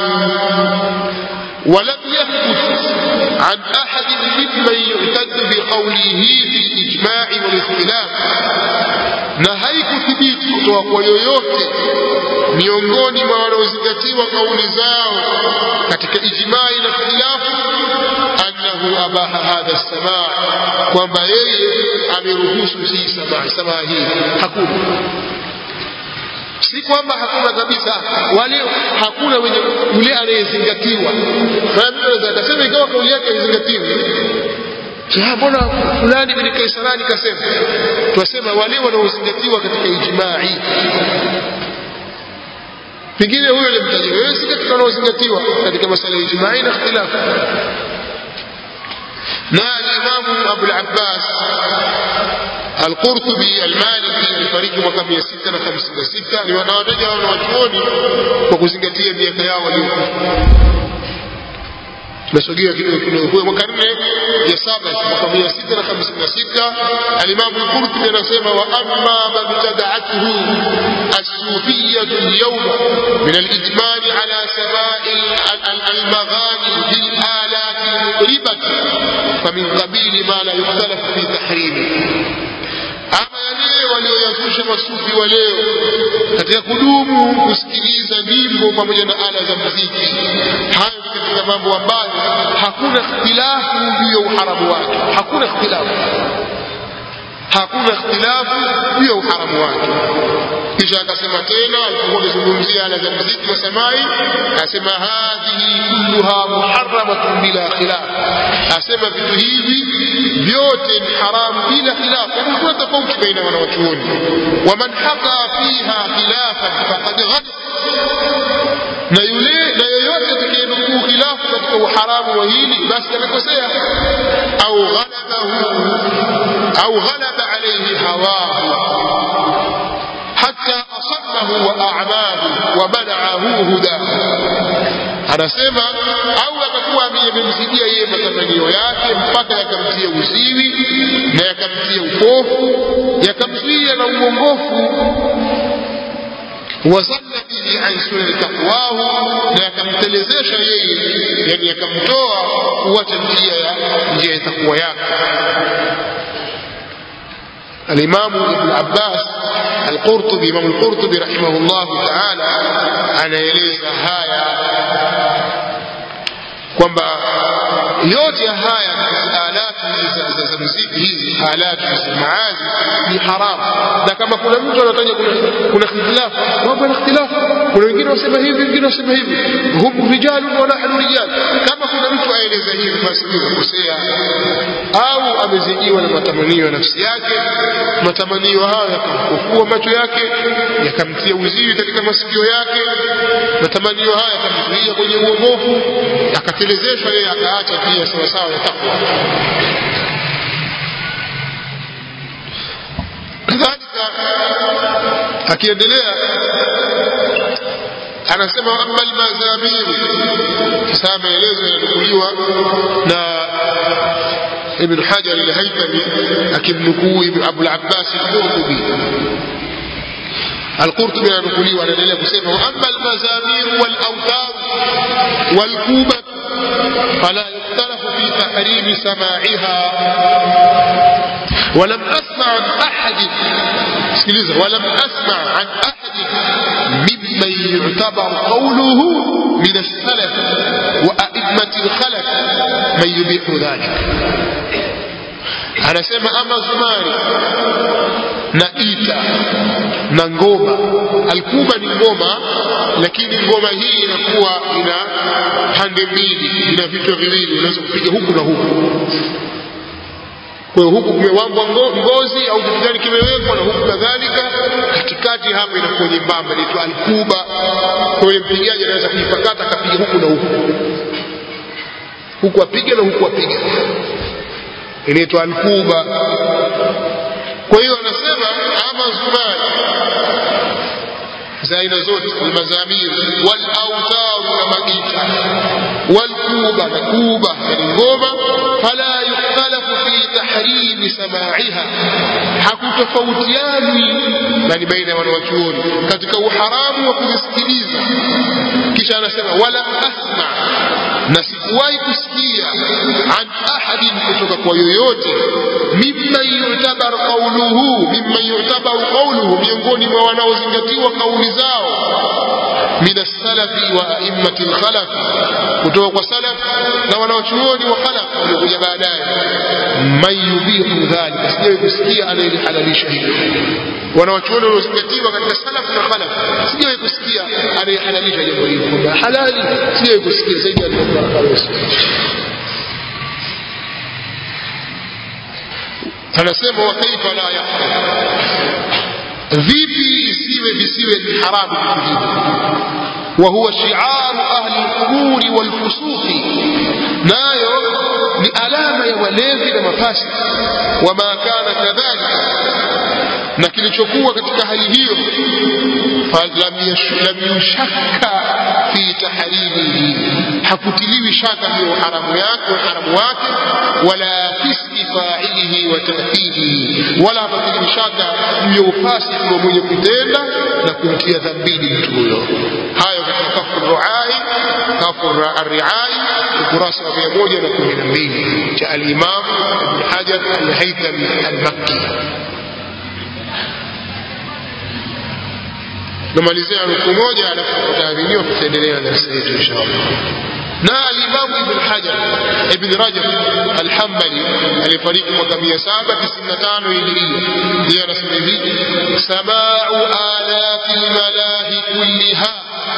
ولم يثبت عن أحد ممن يعتد بقوله في الإجماع والاختلاف، na haikuthibiti kutoka kwa yoyote miongoni mwa wanaozingatiwa kauli zao katika ijmai na khilafu annahu abaha hadha as-samaa, kwamba yeye ameruhusu hii samaa. Samaa hii hakuna, si kwamba hakuna kabisa, wale hakuna wenye yule anayezingatiwa. Kwa hivyo akasema ikawa kauli yake haizingatiwi, sasa mbona fulani bin Kaisarani kasema? Tunasema wale wanaozingatiwa katika ijma'i, pengine huyo alimtaja wewe, si katika wanaozingatiwa katika masala ya ijma'i na ikhtilaf. na Imam Abu al-Abbas Al-Qurtubi Al-Maliki alifariki mwaka mia sita hamsini na sita. Ni wanawataja wanawachuoni kwa kuzingatia miaka yao waliokufa. Tunasogea kidogo kidogo kwa mwaka nne ya saba mwaka mia sita hamsini na sita. Al-Imam Al-Qurtubi anasema wa amma man tada'atuhu as-sufiyyah al-yawm min al-ijmal ala sama'i al-maghani bil alat al-muqribah famin qabil ma la yukhtalaf fi tahrimihi. Ama yale walioyazusha masufi wa leo katika kudumu kusikiliza nyimbo pamoja na ala za muziki, hayo ni katika mambo ambayo hakuna ikhtilafu juu ya uharamu wake. Hakuna ikhtilafu, hakuna ikhtilafu juu ya uharamu wake. Kisha akasema tena alipokuwa akizungumzia ala za muziki na samai, akasema hadhihi kulluha muharramatun bila khilaf. Asema vitu hivi vyote ni haramu bila khilaf. Hakuna tofauti baina wanawachuoni. Wa man haqa fiha khilafan faqad ghadab, na yule na yoyote atakayenukuu khilafu katika uharamu wa hili basi amekosea. Au ghalabahu au ghalaba alayhi hawahu hatta asammahu wa a'mahu wa mana'ahu hudahu. Anasema au atakuwa amemzidia yeye matamanio yake mpaka yakamtia uziwi na yakamtia upofu, yakamzuia na uongofu. Wasalla bihi an sunni taqwahu, na yakamtelezesha yeye, yani yakamtoa kuacha njia ya njia ya takwa yake. الإمام ابن عباس القرطبي إمام القرطبي رحمه الله تعالى أنا يليس هايا kwamba yote haya alati za muziki hizi alati za maazi ni haramu. Na kama kuna mtu anataja kuna kuna ikhtilaf, mambo ya ikhtilaf, kuna wengine wasema hivi wengine wasema hivi, hum rijalun wa nahnu rijal. Kama kuna mtu aeleza hivi basi ni kukosea au amezidiwa na matamanio ya nafsi yake. Matamanio hayo yakamkufua macho yake, yakamtia uziwi katika masikio yake. Matamanio haya yakamzuia kwenye uongofu, akatelezeshwa yeye akaacha pia sawa sawa ya takwa. Kadhalika akiendelea anasema amma al-mazamir, sasa maelezo yanachukuliwa na Ibn Hajar al-Haythami akimnukuu Ibn Abu al-Abbas al-Qurtubi. Al-Qurtubi ananukuliwa anaendelea kusema wa amma al-mazamir wal-awtar wal-kubat fala yuktalafu fi tahrim sama'iha ولم أسمع عن أحد ولم أسمع عن أحد ممن يعتبر قوله من السلف وأئمة الخلف من يبيح ذلك. أنا سمع أما زماري نائتا نغوما. الكوبا ni ngoma, lakini ngoma hii inakuwa ina pande mbili, ina vitu viwili, unaweza kupiga huku na huku. Kwa hiyo huku kumewambwa ngozi au kitu gani kimewekwa na huku kadhalika, katikati hapa inakuwa nyembamba, inaitwa alkuba. Kwa hiyo mpigaji anaweza kuipakata akapiga huku na huku, huku apige na huku apige, inaitwa alkuba. Kwa hiyo anasema ama zumari za aina zote, almazamir wal autar na magita wal kuba na kuba yani ngoma, fala yuktalafu fi tahrim sama'iha, hakutofautiani bali baina ya wanawachuoni katika uharamu wa kusikiliza. Kisha anasema wala asma, na sikuwahi kusikia an ahadin, kutoka kwa yoyote, mimma yu'tabar qawluhu mimma yu'tabar qawluhu, miongoni mwa wanaozingatiwa kauli zao, min as-salafi wa a'immati al-khalaf, kutoka kwa salaf na wanaochuoni wa khalaf waliokuja baadaye, man yubihu dhalika, sijawahi kusikia anayehalalisha hilo. Wanaochuoni waliozingatiwa katika salaf na khalaf, sijawahi kusikia anayehalalisha jambo hilo kwamba halali, sijawahi kusikia zaidi ya Allah. anasema wa kaifa la yahrum, vipi isiwe visiwe ni haramu vitu hivi. wa huwa shi'aru ahli al-qubur wal-fusuq, nayo ni alama ya walevi na mafasi. wama kana kadhalika, na kilichokuwa katika hali hiyo, lam yushakka fi tahrimihi, hakutiliwi shaka hiyo haramu yake haramu wake, wala fiski fa'ilihi wa ta'thibihi, wala hakutiliwi shaka hiyo ufasi kwa mwenye kutenda na kumtia dhambini mtu huyo. hayo katika kafu ruai kafu ar-riai ukurasa wa mia moja na kumi na mbili cha al-Imam Ibn Hajar al-Haythami al-Makki. Namalizia nukuu moja alafu tutaadhiniwa tutaendelea na darasa letu inshallah. na al-Imam Ibn Hajar Ibn Rajab al-Hanbali alifariki mwaka mia saba tisini na tano hijiria. Yeye anasema hivi: sama'u alati al-malahi kulliha,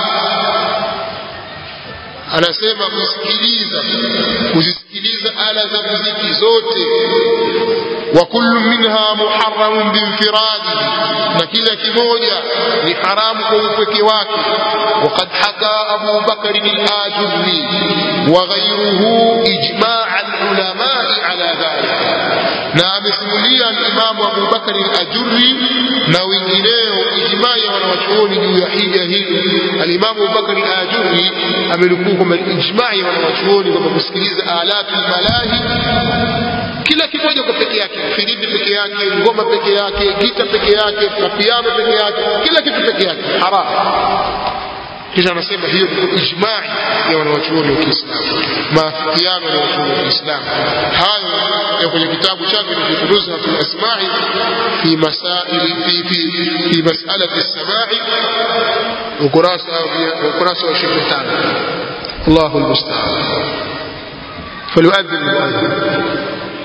anasema kusikiliza kuzisikiliza ala za muziki zote, wa kullu minha muharram binfiradihi, na kila kimoja ni haramu kwa upweke wake. وقد حكى أبو بكر الآجري وغيره إجماع العلماء على ذلك. na amesimulia al-Imam Abu Bakar al-Ajurri na wengineo ijmaa ya wanawachuoni juu ya hija hili. al-Imam Abu Bakar al-Ajurri amenukuu kwamba ijmaa ya wanawachuoni kwamba kusikiliza alatu malahi kila kimoja kwa peke yake, filimbi peke yake, ngoma peke yake, gita peke yake, piano peke yake, kila kitu peke yake haramu. kisha anasema hiyo ni ijmaa ya wanawachuoni wa Kiislamu, maafikiano ya wanawachuoni wa Kiislamu. hayo ya kwenye kitabu chake cha Nuzhatul Asma'i fi masail fi fi fi mas'alati as-sama'i, ukurasa ukurasa wa ishirini na tano. Allahu al-musta'an. falyu'adhdhin al-mu'adhdhin.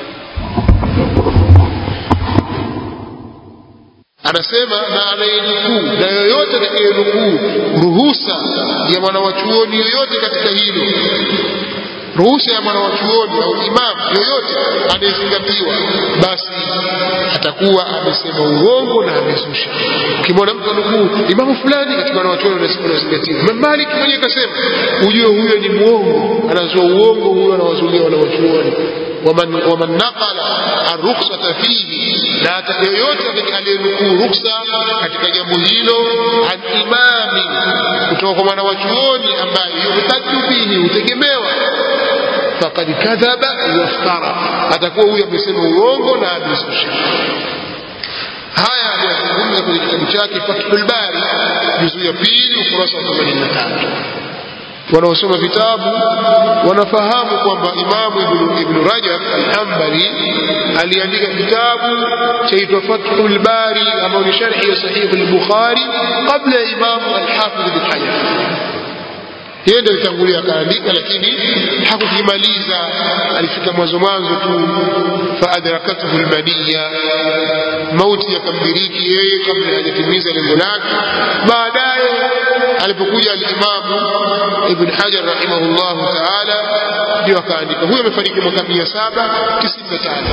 Anasema na anayenukuu na yoyote atakayenukuu ruhusa ya mwanawachuoni yoyote katika hilo, ruhusa ya mwanawachuoni au imam yoyote anayezingatiwa, basi atakuwa amesema uongo na amezusha. Ukimwona mtu anukuu imamu fulani katika mwanawachuoni anazingatiwa, Imam Malik mwenyewe kasema, ujue huyo ni muongo, anazua uongo, huyo anawazulia wanawachuoni. ومن ومن نقل الرخصة فيه، لا yoyote aliyenukuu ruksa katika jambo hilo an imami, kutoka kwa mwanawachuoni ambaye yuhtaju bihi, hutegemewa, faqad kadhaba waftara, atakuwa huyo amesema uongo na amezusha. haya aliyozungumza kwenye kitabu chake Fathul Bari juzu ya pili ukurasa wa themanini na tatu. wanaosoma vitabu wanafahamu kwamba Imamu Ibn, Ibn Rajab al-Hanbali aliandika kitabu chaitwa Fathul Bari ambao ni sharhi ya Sahih al-Bukhari kabla ya Imamu al-Hafidh Ibn Hajar. yeye ndiye alitangulia akaandika, lakini hakukimaliza, alifika mwanzo mwanzo tu. fa adrakathu al-maniyya, mauti yakamdiriki yeye kabla hajatimiza lengo lake. baadaye alipokuja al-Imam Ibn Hajar rahimahullah ta'ala ndio akaandika. huyo amefariki mwaka mia saba tisini na tano.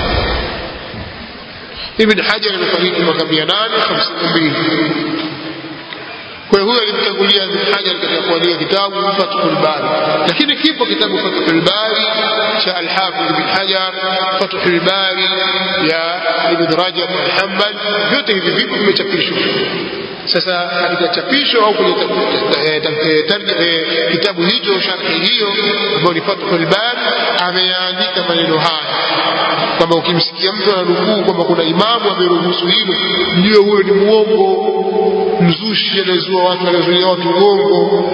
Ibn Hajar amefariki mwaka mia nane hamsini na mbili. kwa hiyo huyo alimtangulia Ibn Hajar katika kuandika kitabu Fathul Bari, lakini kipo kitabu Fathul Bari cha al-Hafidh Ibn Hajar, Fathul Bari ya Ibn Rajab al-Hanbali, vyote hivi vipo vimechapishwa. Sasa katika chapisho au kwenye kitabu hicho sharhi hiyo ambayo ni Fathul Bari ameandika maneno haya kwamba ukimsikia mtu ananukuu kwamba kuna imamu ameruhusu hilo, ndio huyo ni muongo, mzushi, anazua watu, anazuia watu uongo.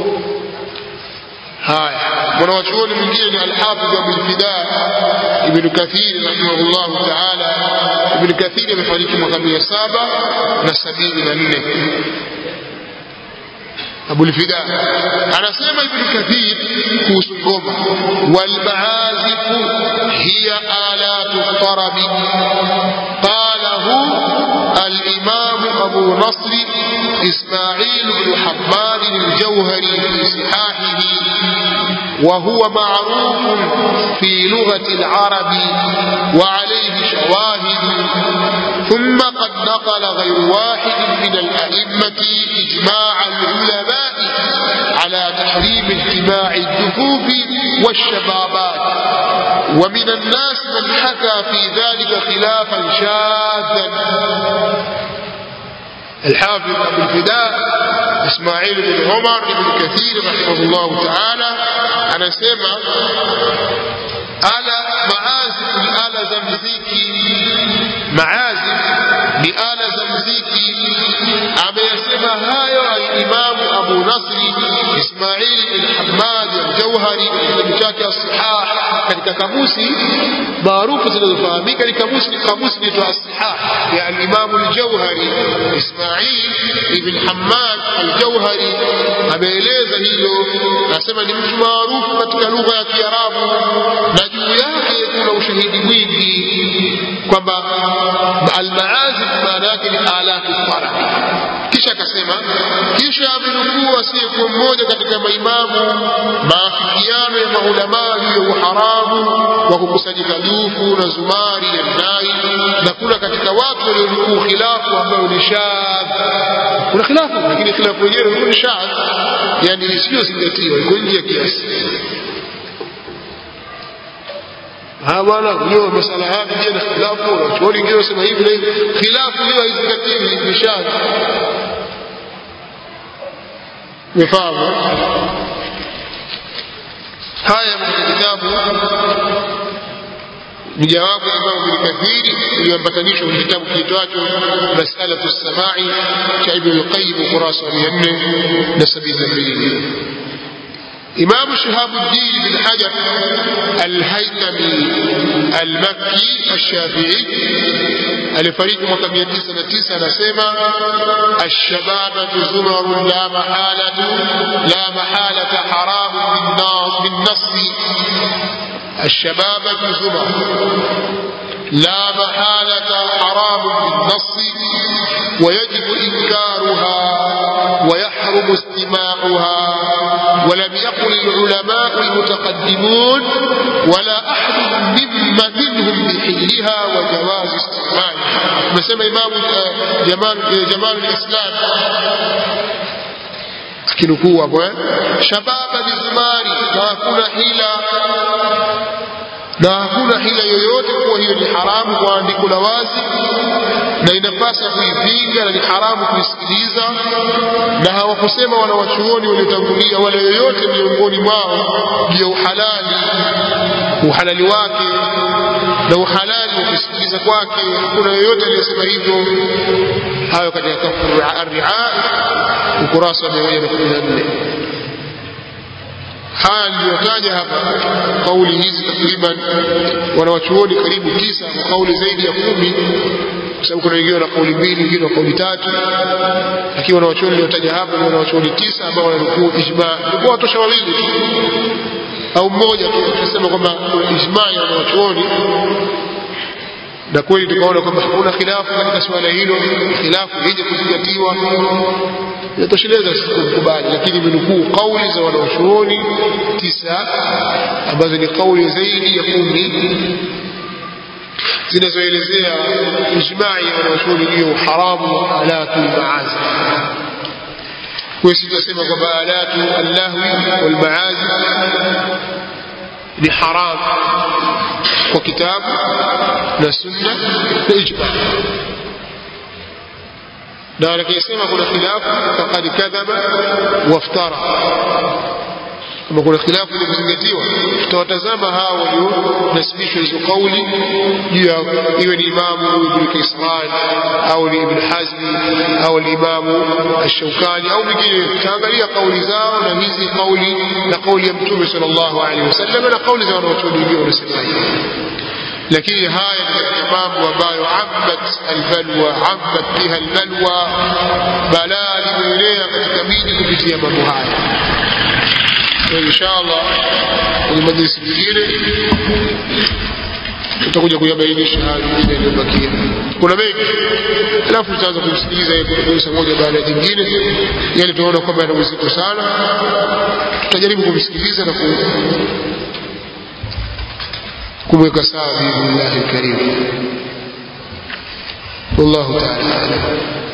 haya mwanawachuoni mwingine ni al-Hafidh Abu Fida Ibn Kathir rahimahullah ta'ala. Ibn Kathir amefariki mwaka mia saba na sabini na nne. Abu al-Fida anasema Ibn Kathir kuhusu ngoma, wal ma'azifu hiya alatu tarabi, qalahu al-Imam Abu Nasr Ismail ibn Hammad al-Jawhari fi sihahihi وهو معروف في لغة العرب وعليه شواهد. ثم قد نقل غير واحد من الأئمة إجماع العلماء على تحريم اجتماع الدفوف والشبابات، ومن الناس من حكى في ذلك خلافا شاذا. الحافظ أبو الفداء إسماعيل بن عمر بن كثير رحمه الله تعالى أنا سمع آلة معازف لآلة زمزيكي معازف لآلة زمزيكي ameyasema hayo al-Imam Abu Nasri Ismail al-Hammad al-Jawhari katika chake as-Sihah katika kamusi maarufu zinazofahamika ni kamusi kamusi ni as-Sihah ya al-Imam al-Jawhari Ismail ibn Hammad al-Jawhari ameeleza hilo, anasema ni mtu maarufu katika lugha ya Kiarabu na juu yake kuna ushahidi mwingi kwamba al-maazif maana yake ni alatu tarab. Kisha akasema kisha amenukuu asiyekuwa mmoja katika maimamu maafikiano ya maulamaa juu ya uharamu wa kukusanyika dufu na zumari ya nai, na kuna katika watu walionukuu khilafu ambayo ni shadh. Kuna khilafu lakini khilafu yenyewe ni shadh, yani isiyozingatiwa, iko nje ya kiasi. Hawana leo masala haya ni khilafu, watu wengine wasema hivi na hivi, khilafu hiyo haizingatiwi, ni shadh. Mfahamu haya katika kitabu ni jawabu ambao Ibn Kathir iliambatanishwa na kitabu kiitwacho Mas'alatu as-Sama'i cha Ibn al-Qayyim kurasa mia nne sabini na mbili. إمام شهاب الدين بن حجر الهيثمي المكي الشافعي الفريق مطمئن تسعة تسعة نسمى الشباب زمر لا محالة لا محالة حرام بالنص بالنص الشباب زمر لا محالة حرام بالنص ويجب إنكارها ويحرم استماعها، ولم يقل العلماء المتقدمون ولا أحد مما منهم بحلها وجواز استماعها. مسمى إمام جمال, جمال الإسلام akinukuu hapo eh shababa bizmari, na hakuna hila na hakuna hila yoyote kuwa hiyo ni haramu kwa andiko la wazi na inapasa kuipinga na ni haramu kuisikiliza. Na hawakusema wanawachuoni waliotangulia wala yoyote miongoni mwao juu ya uhalali uhalali wake na uhalali wa kusikiliza kwake, hakuna yoyote aliyesema hivyo. Hayo katika kafuru ar-ri'a ukurasa mia moja kumi na nne. haya niliyotaja hapa kauli hizi takriban wanawachuoni karibu tisa na kauli zaidi ya kumi, kwa sababu kuna wengine wana kauli mbili, wengine wana kauli tatu, lakini wanawachuoni niliotaja hapa ni wanawachuoni tisa ambao wananukuu ijma. Ni kwa tosha wawili au mmoja tu tunasema kwamba ijma ya wanawachuoni, na kweli tukaona kwamba hakuna khilafu katika swala hilo, khilafu hije kuzingatiwa yatosheleza kukubali. Lakini imenukuu kauli za wanawachuoni tisa ambazo ni kauli zaidi ya kumi zinazoelezea ijma'i ya wanawachuoni juu ya haramu wa alatu al-maazif. Kwa hiyo tunasema kwamba alatu al-lahwi wal-maazif ni haram kwa kitabu na sunna na ijma. na anakisema kuna khilafu faqad kadhaba waftara, kama kuna khilafu ni kuzingatiwa. Tutawatazama hao walionasibishwa hizo kauli juu ya iwe ni Imamu Ibn Kisran au ni Ibn Hazmi au ni Imamu Ash-Shawkani au mwingine, tutaangalia kauli zao na hizi kauli na kauli ya Mtume sallallahu alaihi wasallam na kauli za wanaochuoni wengine wanasemaje. lakini haya ni katika mambo ambayo ambat albalwa ambat biha albalwa, balaa limeenea katika miji kupitia mambo haya. Inshallah kwenye majlisi nyingine tutakuja kuyabainisha hayo yaliyobakia. Kuna mengi, alafu tutaanza kumsikiliza yeye kwa moja baada ya jingine. Yale tunaona kwamba yana uzito sana, tutajaribu kumsikiliza na kumweka sawa biidhnillahi alkarim. Wallahu ta'ala a'lam.